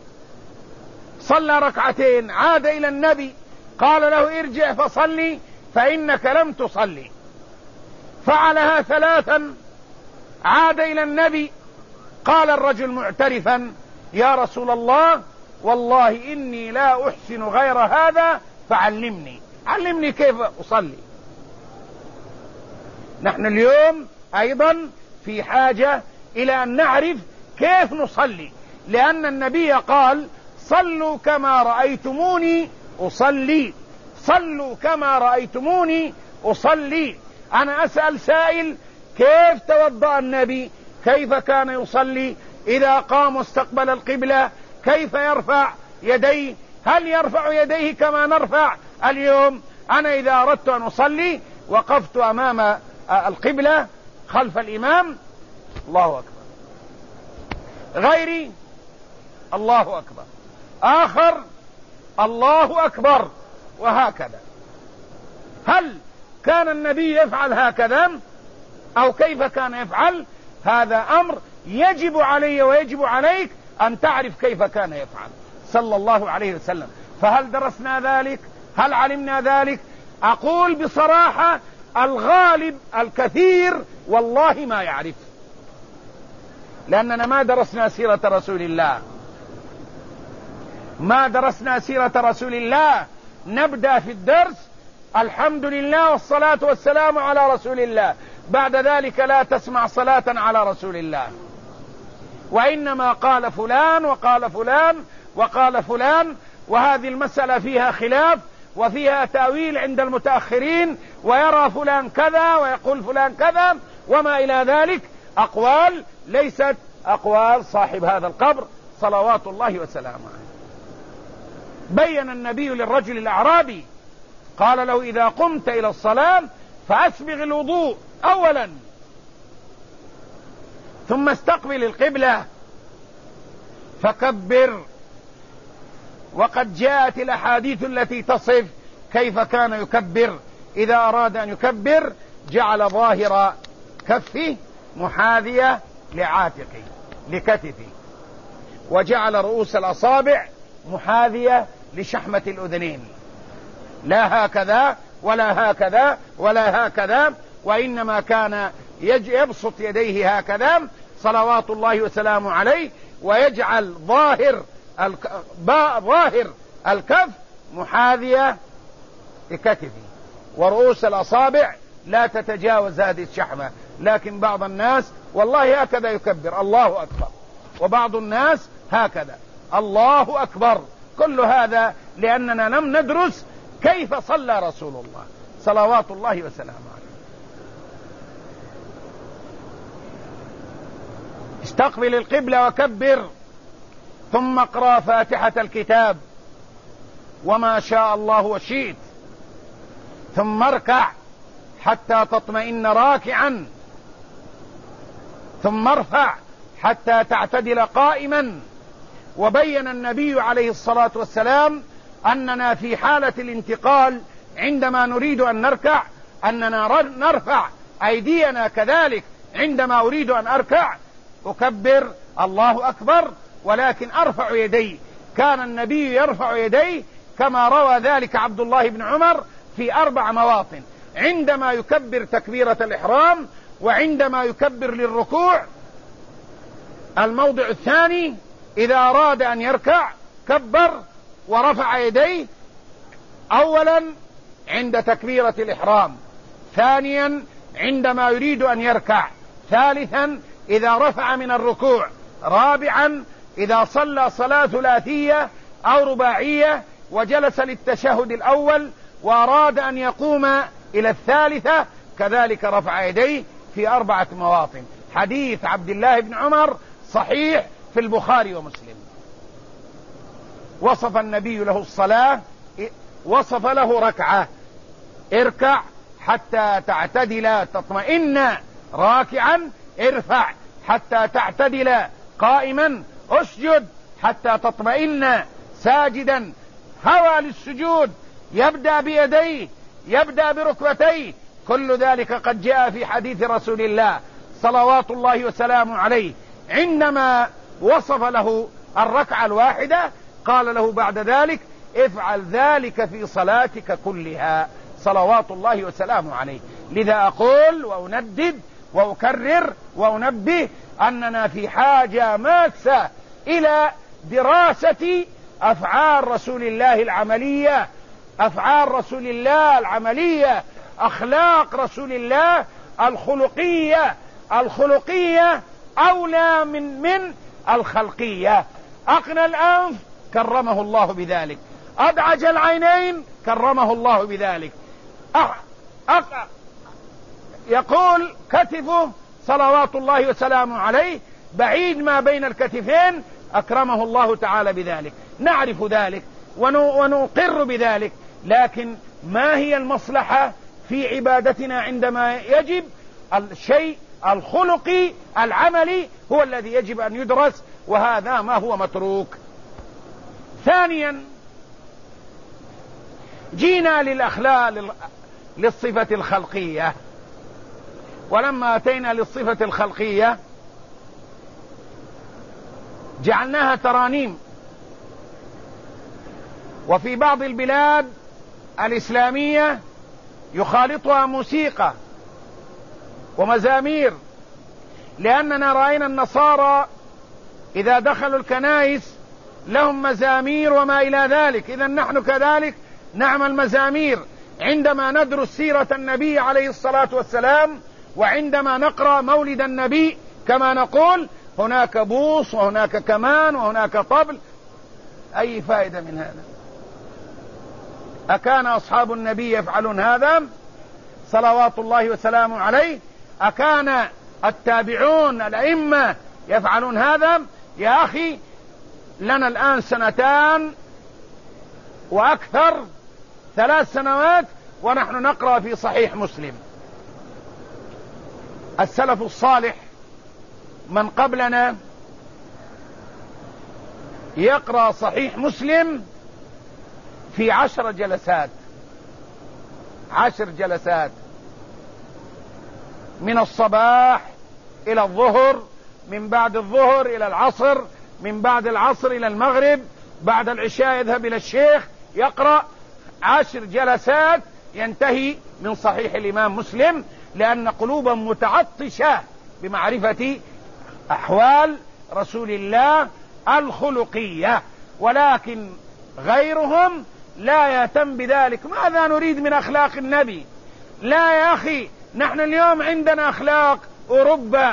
صلى ركعتين، عاد إلى النبي قال له: ارجع فصلي فإنك لم تصلي. فعلها ثلاثا، عاد إلى النبي قال الرجل معترفا: يا رسول الله والله إني لا أحسن غير هذا فعلمني، علمني كيف أصلي. نحن اليوم أيضا في حاجة إلى أن نعرف كيف نصلي، لأن النبي قال: صلوا كما رأيتموني أصلي، صلوا كما رأيتموني أصلي. أنا أسأل سائل: كيف توضأ النبي؟ كيف كان يصلي؟ إذا قام واستقبل القبلة كيف يرفع يديه؟ هل يرفع يديه كما نرفع اليوم؟ أنا إذا أردت أن أصلي وقفت أمام القبلة خلف الإمام، الله أكبر، غيري الله أكبر، آخر الله أكبر، وهكذا. هل كان النبي يفعل هكذا أو كيف كان يفعل؟ هذا أمر يجب علي ويجب عليك أن تعرف كيف كان يفعل صلى الله عليه وسلم. فهل درسنا ذلك؟ هل علمنا ذلك؟ أقول بصراحة الغالب الكثير والله ما يعرف، لأننا ما درسنا سيرة رسول الله، ما درسنا سيرة رسول الله. نبدأ في الدرس الحمد لله والصلاة والسلام على رسول الله، بعد ذلك لا تسمع صلاة على رسول الله، وإنما قال فلان وقال فلان وقال فلان. وهذه المسألة فيها خلاف وفيها تأويل عند المتأخرين، ويرى فلان كذا ويقول فلان كذا، وما إلى ذلك، أقوال ليست أقوال صاحب هذا القبر صلوات الله وسلامه عليه. بين النبي للرجل الأعرابي قال له: إذا قمت إلى الصلاة فأسبغ الوضوء أولا، ثم استقبل القبلة فكبر. وقد جاءت الأحاديث التي تصف كيف كان يكبر. إذا أراد أن يكبر جعل ظاهر كفه محاذية لعاتقه لكتفه، وجعل رؤوس الأصابع محاذية لشحمة الأذنين، لا هكذا ولا هكذا ولا هكذا، وإنما كان يبسط يديه هكذا صلوات الله وسلامه عليه، ويجعل ظاهر الك... ظاهر الكف محاذية لكتفه، ورؤوس الأصابع لا تتجاوز هذه الشحمة. لكن بعض الناس والله هكذا يكبر الله أكبر، وبعض الناس هكذا الله أكبر. كل هذا لأننا لم ندرس كيف صلى رسول الله صلوات الله وسلامه عليه. استقبل القبلة وكبر، ثم اقرأ فاتحة الكتاب وما شاء الله وشئت، ثم اركع حتى تطمئن راكعا، ثم ارفع حتى تعتدل قائما. وبين النبي عليه الصلاة والسلام أننا في حالة الانتقال عندما نريد أن نركع أننا نرفع أيدينا كذلك. عندما أريد أن أركع أكبر الله أكبر، ولكن أرفع يدي. كان النبي يرفع يديه كما روى ذلك عبد الله بن عمر في أربع مواطن: عندما يكبر تكبيرة الإحرام، وعندما يكبر للركوع. الموضع الثاني: إذا أراد أن يركع كبر ورفع يديه، أولا عند تكبيرة الإحرام، ثانيا عندما يريد أن يركع، ثالثا إذا رفع من الركوع، رابعا إذا صلى صلاة ثلاثية أو رباعية وجلس للتشهد الأول وأراد أن يقوم إلى الثالثة كذلك رفع يديه في أربعة مواطن. حديث عبد الله بن عمر صحيح في البخاري ومسلم. وصف النبي له الصلاة، وصف له ركعة: اركع حتى تعتدل تطمئن راكعا، ارفع حتى تعتدل قائما، اسجد حتى تطمئن ساجدا. هوى للسجود يبدأ بيديه، يبدأ بركبتيه. كل ذلك قد جاء في حديث رسول الله صلوات الله وسلامه عليه. عندما وصف له الركعة الواحدة قال له بعد ذلك: افعل ذلك في صلاتك كلها صلوات الله وسلامه عليه. لذا أقول وأندد وأكرر وأنبه أننا في حاجة ماسة إلى دراسة أفعال رسول الله العملية، أفعال رسول الله العملية، أخلاق رسول الله الخلقية. الخلقية أولى من من الخلقية. أقنى الأنف كرمه الله بذلك، أدعج العينين كرمه الله بذلك. أح... أح... يقول كتفه صلوات الله وسلامه عليه بعيد ما بين الكتفين، أكرمه الله تعالى بذلك. نعرف ذلك ونقر بذلك، لكن ما هي المصلحة في عبادتنا عندما يجب الشيء الخلقي العملي هو الذي يجب أن يدرس، وهذا ما هو متروك. ثانيا جينا للأخلاق للصفة الخلقية، ولما أتينا للصفة الخلقية جعلناها ترانيم. وفي بعض البلاد الإسلامية يخالطها موسيقى ومزامير، لأننا رأينا النصارى إذا دخلوا الكنائس لهم مزامير وما إلى ذلك. إذن نحن كذلك نعمل مزامير عندما ندرس سيرة النبي عليه الصلاة والسلام، وعندما نقرأ مولد النبي كما نقول هناك بوص وهناك كمان وهناك طبل. أي فائدة من هذا؟ أكان أصحاب النبي يفعلون هذا صلوات الله وسلامه عليه؟ أكان التابعون الأئمة يفعلون هذا؟ يا أخي لنا الآن سنتان وأكثر، ثلاث سنوات ونحن نقرأ في صحيح مسلم. السلف الصالح من قبلنا يقرأ صحيح مسلم في عشر جلسات، عشر جلسات، من الصباح إلى الظهر، من بعد الظهر إلى العصر، من بعد العصر إلى المغرب، بعد العشاء يذهب إلى الشيخ يقرأ عشر جلسات ينتهي من صحيح الإمام مسلم، لأن قلوبا متعطشة بمعرفة أحوال رسول الله الخلقية، ولكن غيرهم لا يهتم بذلك. ماذا نريد من أخلاق النبي؟ لا يا أخي، نحن اليوم عندنا أخلاق أوروبا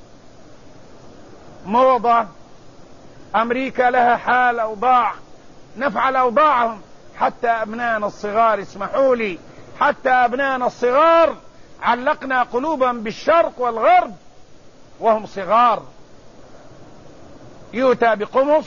موضة، أمريكا لها حال أوضاع، نفعل أوضاعهم. حتى أبنائنا الصغار، اسمحوا لي، حتى أبنائنا الصغار علقنا قلوبا بالشرق والغرب وهم صغار. يؤتى بقمص،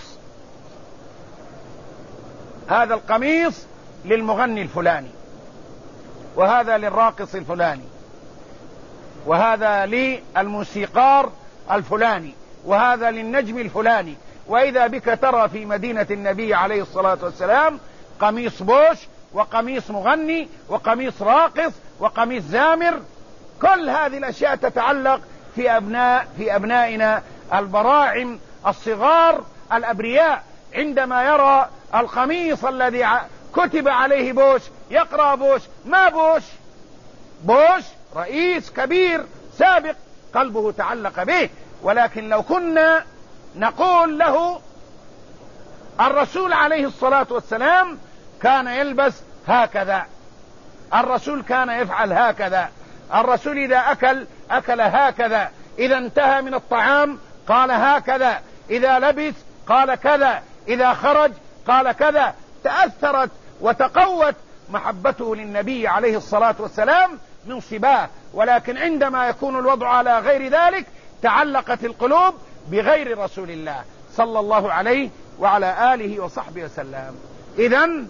هذا القميص للمغني الفلاني، وهذا للراقص الفلاني، وهذا للموسيقار الفلاني، وهذا للنجم الفلاني. وإذا بك ترى في مدينة النبي عليه الصلاة والسلام قميص بوش، وقميص مغني، وقميص راقص، وقميص زامر. كل هذه الأشياء تتعلق في أبناء في أبنائنا البراعم الصغار الأبرياء. عندما يرى القميص الذي كتب عليه بوش يقرأ بوش. ما بوش؟ بوش رئيس كبير سابق قلبه تعلق به. ولكن لو كنا نقول له الرسول عليه الصلاة والسلام كان يلبس هكذا، الرسول كان يفعل هكذا، الرسول إذا أكل أكل هكذا، إذا انتهى من الطعام قال هكذا، إذا لبس قال كذا، إذا خرج قال كذا، تأثرت وتقوت محبته للنبي عليه الصلاة والسلام من صباه. ولكن عندما يكون الوضع على غير ذلك تعلقت القلوب بغير رسول الله صلى الله عليه وعلى آله وصحبه وسلم. إذن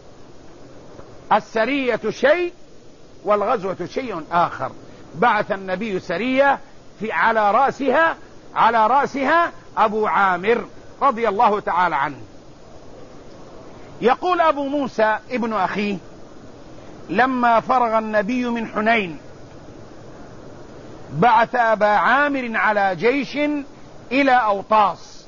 السرية شيء والغزوة شيء آخر. بعث النبي سرية في على رأسها على رأسها أبو عامر رضي الله تعالى عنه. يقول أبو موسى ابن أخيه: لما فرغ النبي من حنين بعث أبا عامر على جيش إلى أوطاس،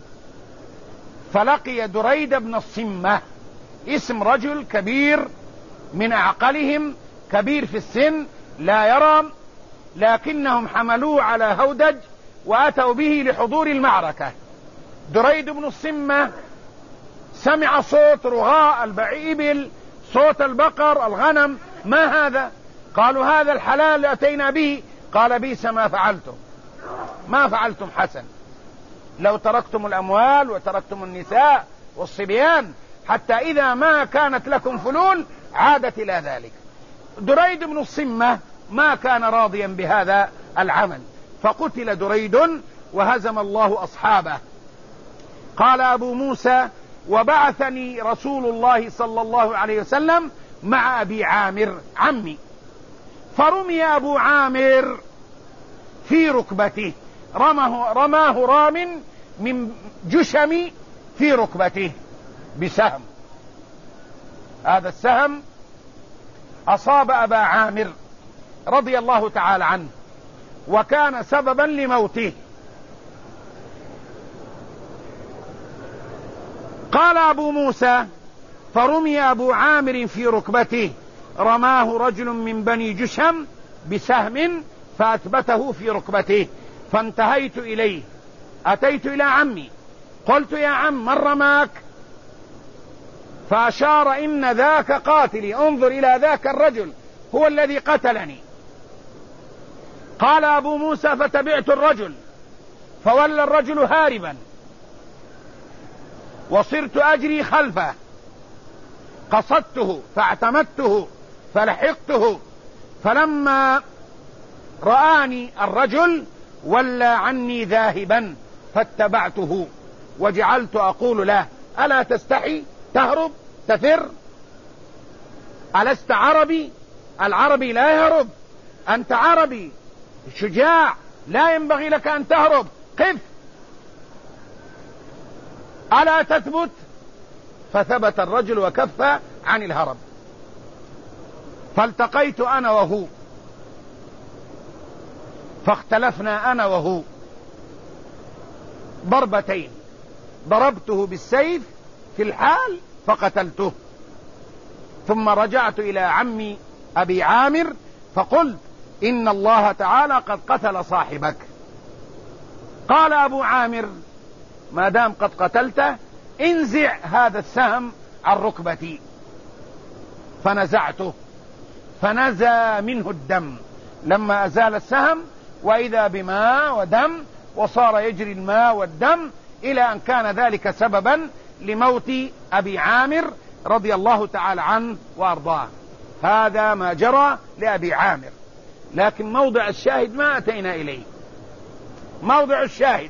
فلقي دريد بن الصمة، اسم رجل كبير من أعقلهم، كبير في السن لا يرى، لكنهم حملوه على هودج وأتوا به لحضور المعركة. دريد بن الصمة سمع صوت رغاء الإبل، صوت البقر، الغنم. ما هذا؟ قالوا: هذا الحلال أتينا به. قال: بئس ما فعلتم، ما فعلتم حسن، لو تركتم الأموال وتركتم النساء والصبيان حتى إذا ما كانت لكم فلول عادت إلى ذلك. دريد بن الصمة ما كان راضيا بهذا العمل، فقتل دريد وهزم الله أصحابه. قال أبو موسى: وبعثني رسول الله صلى الله عليه وسلم مع أبي عامر عمي، فرمي أبو عامر في ركبته، رماه, رماه رام من جشم في ركبته بسهم. هذا السهم أصاب أبا عامر رضي الله تعالى عنه وكان سببا لموته. قال أبو موسى: فرمي أبو عامر في ركبته، رماه رجل من بني جشم بسهم فأثبته في ركبته، فانتهيت إليه، أتيت إلى عمي، قلت: يا عم، من رماك؟ فأشار: إن ذاك قاتلي، انظر إلى ذاك الرجل هو الذي قتلني. قال أبو موسى: فتبعت الرجل، فولى الرجل هاربا، وصرت أجري خلفه، قصدته فاعتمدته فلحقته، فلما رآني الرجل ولى عني ذاهبا فاتبعته وجعلت أقول له: ألا تستحي تهرب تفر؟ ألست عربي؟ العربي لا يهرب، أنت عربي شجاع، لا ينبغي لك أن تهرب، قف، ألا تثبت؟ فثبت الرجل وكف عن الهرب. فالتقيت أنا وهو، فاختلفنا أنا وهو ضربتين، ضربته بالسيف في الحال فقتلته، ثم رجعت إلى عمي أبي عامر فقلت: إن الله تعالى قد قتل صاحبك. قال أبو عامر: ما دام قد قتلته انزع هذا السهم عن ركبتي. فنزعته فنزى منه الدم. لما أزال السهم وإذا بماء ودم، وصار يجري الماء والدم إلى أن كان ذلك سببا لموت أبي عامر رضي الله تعالى عنه وأرضاه. هذا ما جرى لأبي عامر، لكن موضع الشاهد ما أتينا إليه. موضع الشاهد: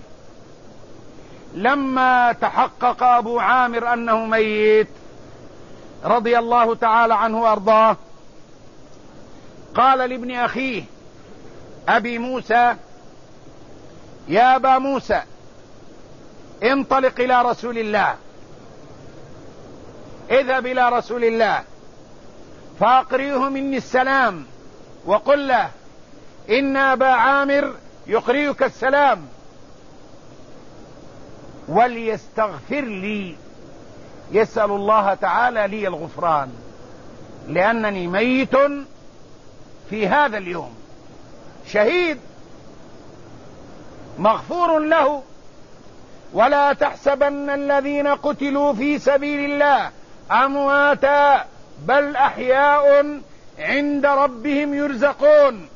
لما تحقق أبو عامر أنه ميت رضي الله تعالى عنه وأرضاه، قال لابن أخيه أبي موسى: يا أبا موسى انطلق إلى رسول الله، اذهب إلى رسول الله فأقرئه مني السلام وقل له إن أبا عامر يقرئك السلام وليستغفر لي، يسأل الله تعالى لي الغفران لأنني ميت في هذا اليوم، شهيد مغفور له. ولا تحسبن الذين قتلوا في سبيل الله أمواتا بل أحياء عند ربهم يرزقون.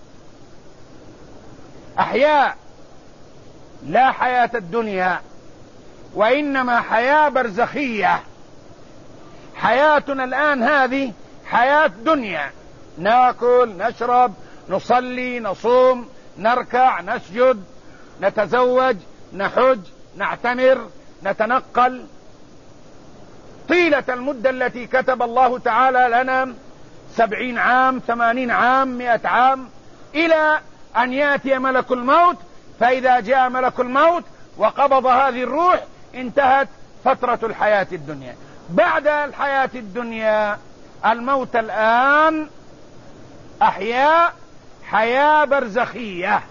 أحياء لا حياة الدنيا، وإنما حياة برزخية. حياتنا الآن هذه حياة دنيا، ناكل نشرب نصلي نصوم نركع نسجد نتزوج نحج نعتمر نتنقل طيلة المدة التي كتب الله تعالى لنا، سبعين عام ثمانين عام مئة عام، إلى أن يأتي ملك الموت. فإذا جاء ملك الموت وقبض هذه الروح انتهت فترة الحياة الدنيا. بعد الحياة الدنيا الموت الآن أحياء حياة برزخية.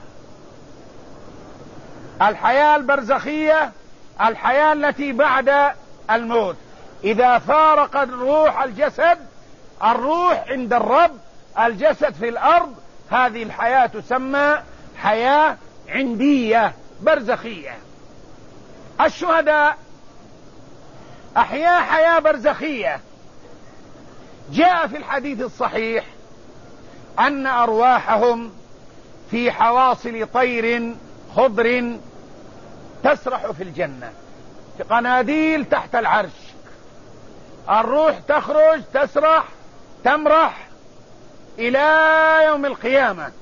الحياة البرزخية الحياة التي بعد الموت، إذا فارق الروح الجسد، الروح عند الرب، الجسد في الأرض، هذه الحياة تسمى حياة عندية برزخية. الشهداء أحياء حياة برزخية. جاء في الحديث الصحيح أن أرواحهم في حواصل طير خضر تسرح في الجنة، في قناديل تحت العرش. الروح تخرج تسرح تمرح إلى يوم القيامة.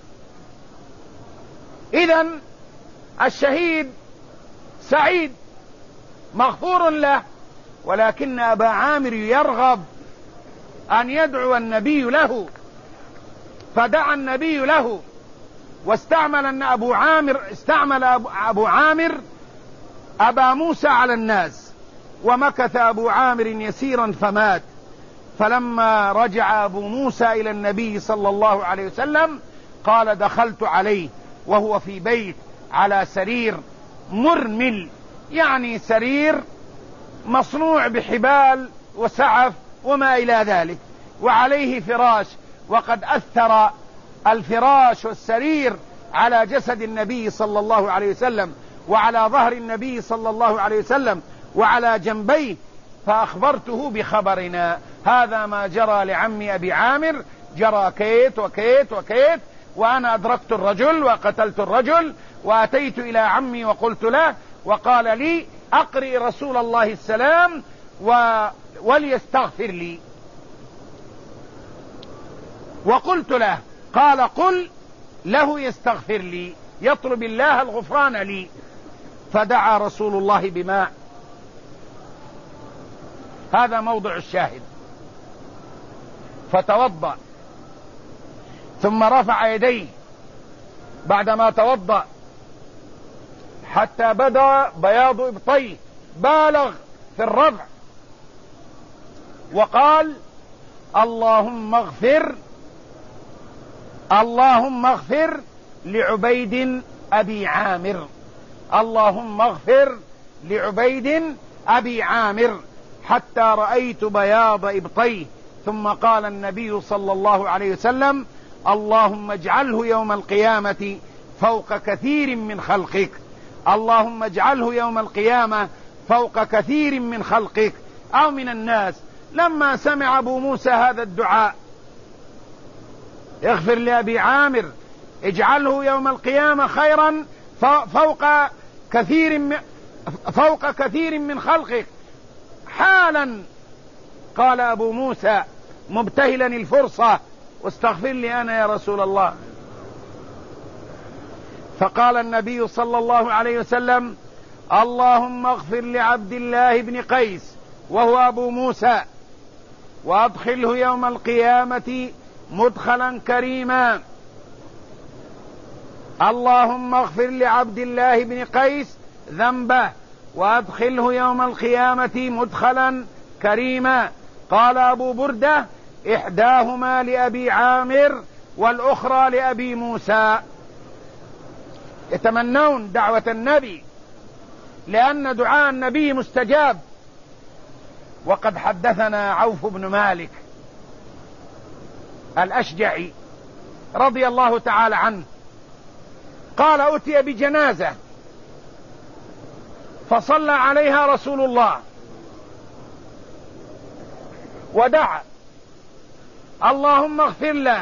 إذن الشهيد سعيد مغفور له، ولكن أبا عامر يرغب أن يدعو النبي له، فدعا النبي له، واستعمل أن أبو عامر استعمل أبو عامر أبا موسى على الناس، ومكث أبو عامر يسيرا فمات. فلما رجع أبو موسى إلى النبي صلى الله عليه وسلم قال: دخلت عليه وهو في بيت على سرير مرمل، يعني سرير مصنوع بحبال وسعف وما إلى ذلك، وعليه فراش، وقد أثر الفراش والسرير على جسد النبي صلى الله عليه وسلم وعلى ظهر النبي صلى الله عليه وسلم وعلى جنبيه. فأخبرته بخبرنا: هذا ما جرى لعمي أبي عامر، جرى كيت وكيت وكيت، وأنا أدركت الرجل وقتلت الرجل، وأتيت إلى عمي وقلت له، وقال لي: أقرئ رسول الله السلام و... وليستغفر لي. وقلت له، قال: قل له يستغفر لي، يطلب الله الغفران لي. فدعا رسول الله بماء، هذا موضع الشاهد. فتوضأ ثم رفع يديه بعدما توضأ حتى بدا بياض إبطيه، بالغ في الرفع، وقال: اللهم اغفر اللهم اغفر لعبيد أبي عامر، اللهم اغفر لعبيد أبي عامر، حتى رأيت بياض إبطيه. ثم قال النبي صلى الله عليه وسلم: اللهم اجعله يوم القيامة فوق كثير من خلقك، اللهم اجعله يوم القيامة فوق كثير من خلقك أو من الناس. لما سمع أبو موسى هذا الدعاء: اغفر لأبي عامر، اجعله يوم القيامة خيرا فوق كثير من فوق كثير من خلقك، حالا قال أبو موسى مبتهلا الفرصة: واستغفر لي أنا يا رسول الله. فقال النبي صلى الله عليه وسلم: اللهم اغفر لعبد الله بن قيس وهو أبو موسى، وأدخله يوم القيامة مدخلا كريما. اللهم اغفر لعبد الله بن قيس ذنبه وأدخله يوم القيامة مدخلا كريما. قال أبو بردة: إحداهما لأبي عامر والأخرى لأبي موسى. يتمنون دعوة النبي لأن دعاء النبي مستجاب. وقد حدثنا عوف بن مالك الأشجعي رضي الله تعالى عنه قال: أتي بجنازة فصلى عليها رسول الله ودعا: اللهم اغفر له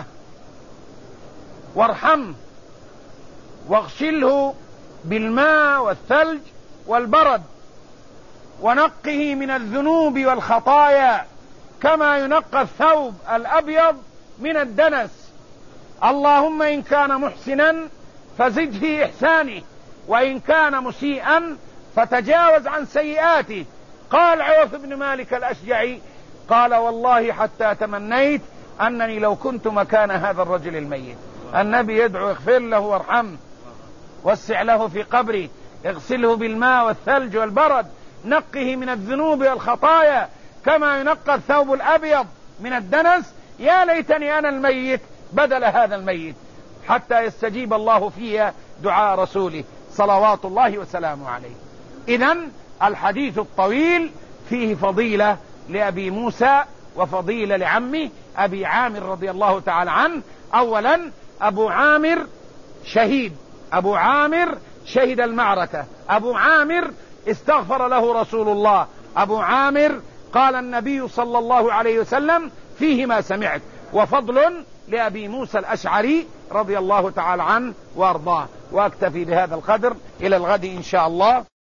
وارحمه واغسله بالماء والثلج والبرد ونقه من الذنوب والخطايا كما ينقى الثوب الأبيض من الدنس. اللهم إن كان محسنا فزد في إحسانه، وإن كان مسيئا فتجاوز عن سيئاته. قال عوف بن مالك الأشجعي: قال والله حتى تمنيت أنني لو كنت مكان هذا الرجل الميت. النبي يدعو: اغفر له وارحمه، وسع له في قبره، اغسله بالماء والثلج والبرد، نقه من الذنوب والخطايا كما ينقى الثوب الأبيض من الدنس. يا ليتني أنا الميت بدل هذا الميت، حتى يستجيب الله فيها دعاء رسوله صلوات الله وسلامه عليه. إذن الحديث الطويل فيه فضيلة لأبي موسى وفضيلة لعمه أبي عامر رضي الله تعالى عنه. أولا أبو عامر شهيد، أبو عامر شهد المعركة، أبو عامر استغفر له رسول الله، أبو عامر قال النبي صلى الله عليه وسلم فيه ما سمعت. وفضل لأبي موسى الأشعري رضي الله تعالى عنه وأرضاه. وأكتفي بهذا القدر، إلى الغد إن شاء الله.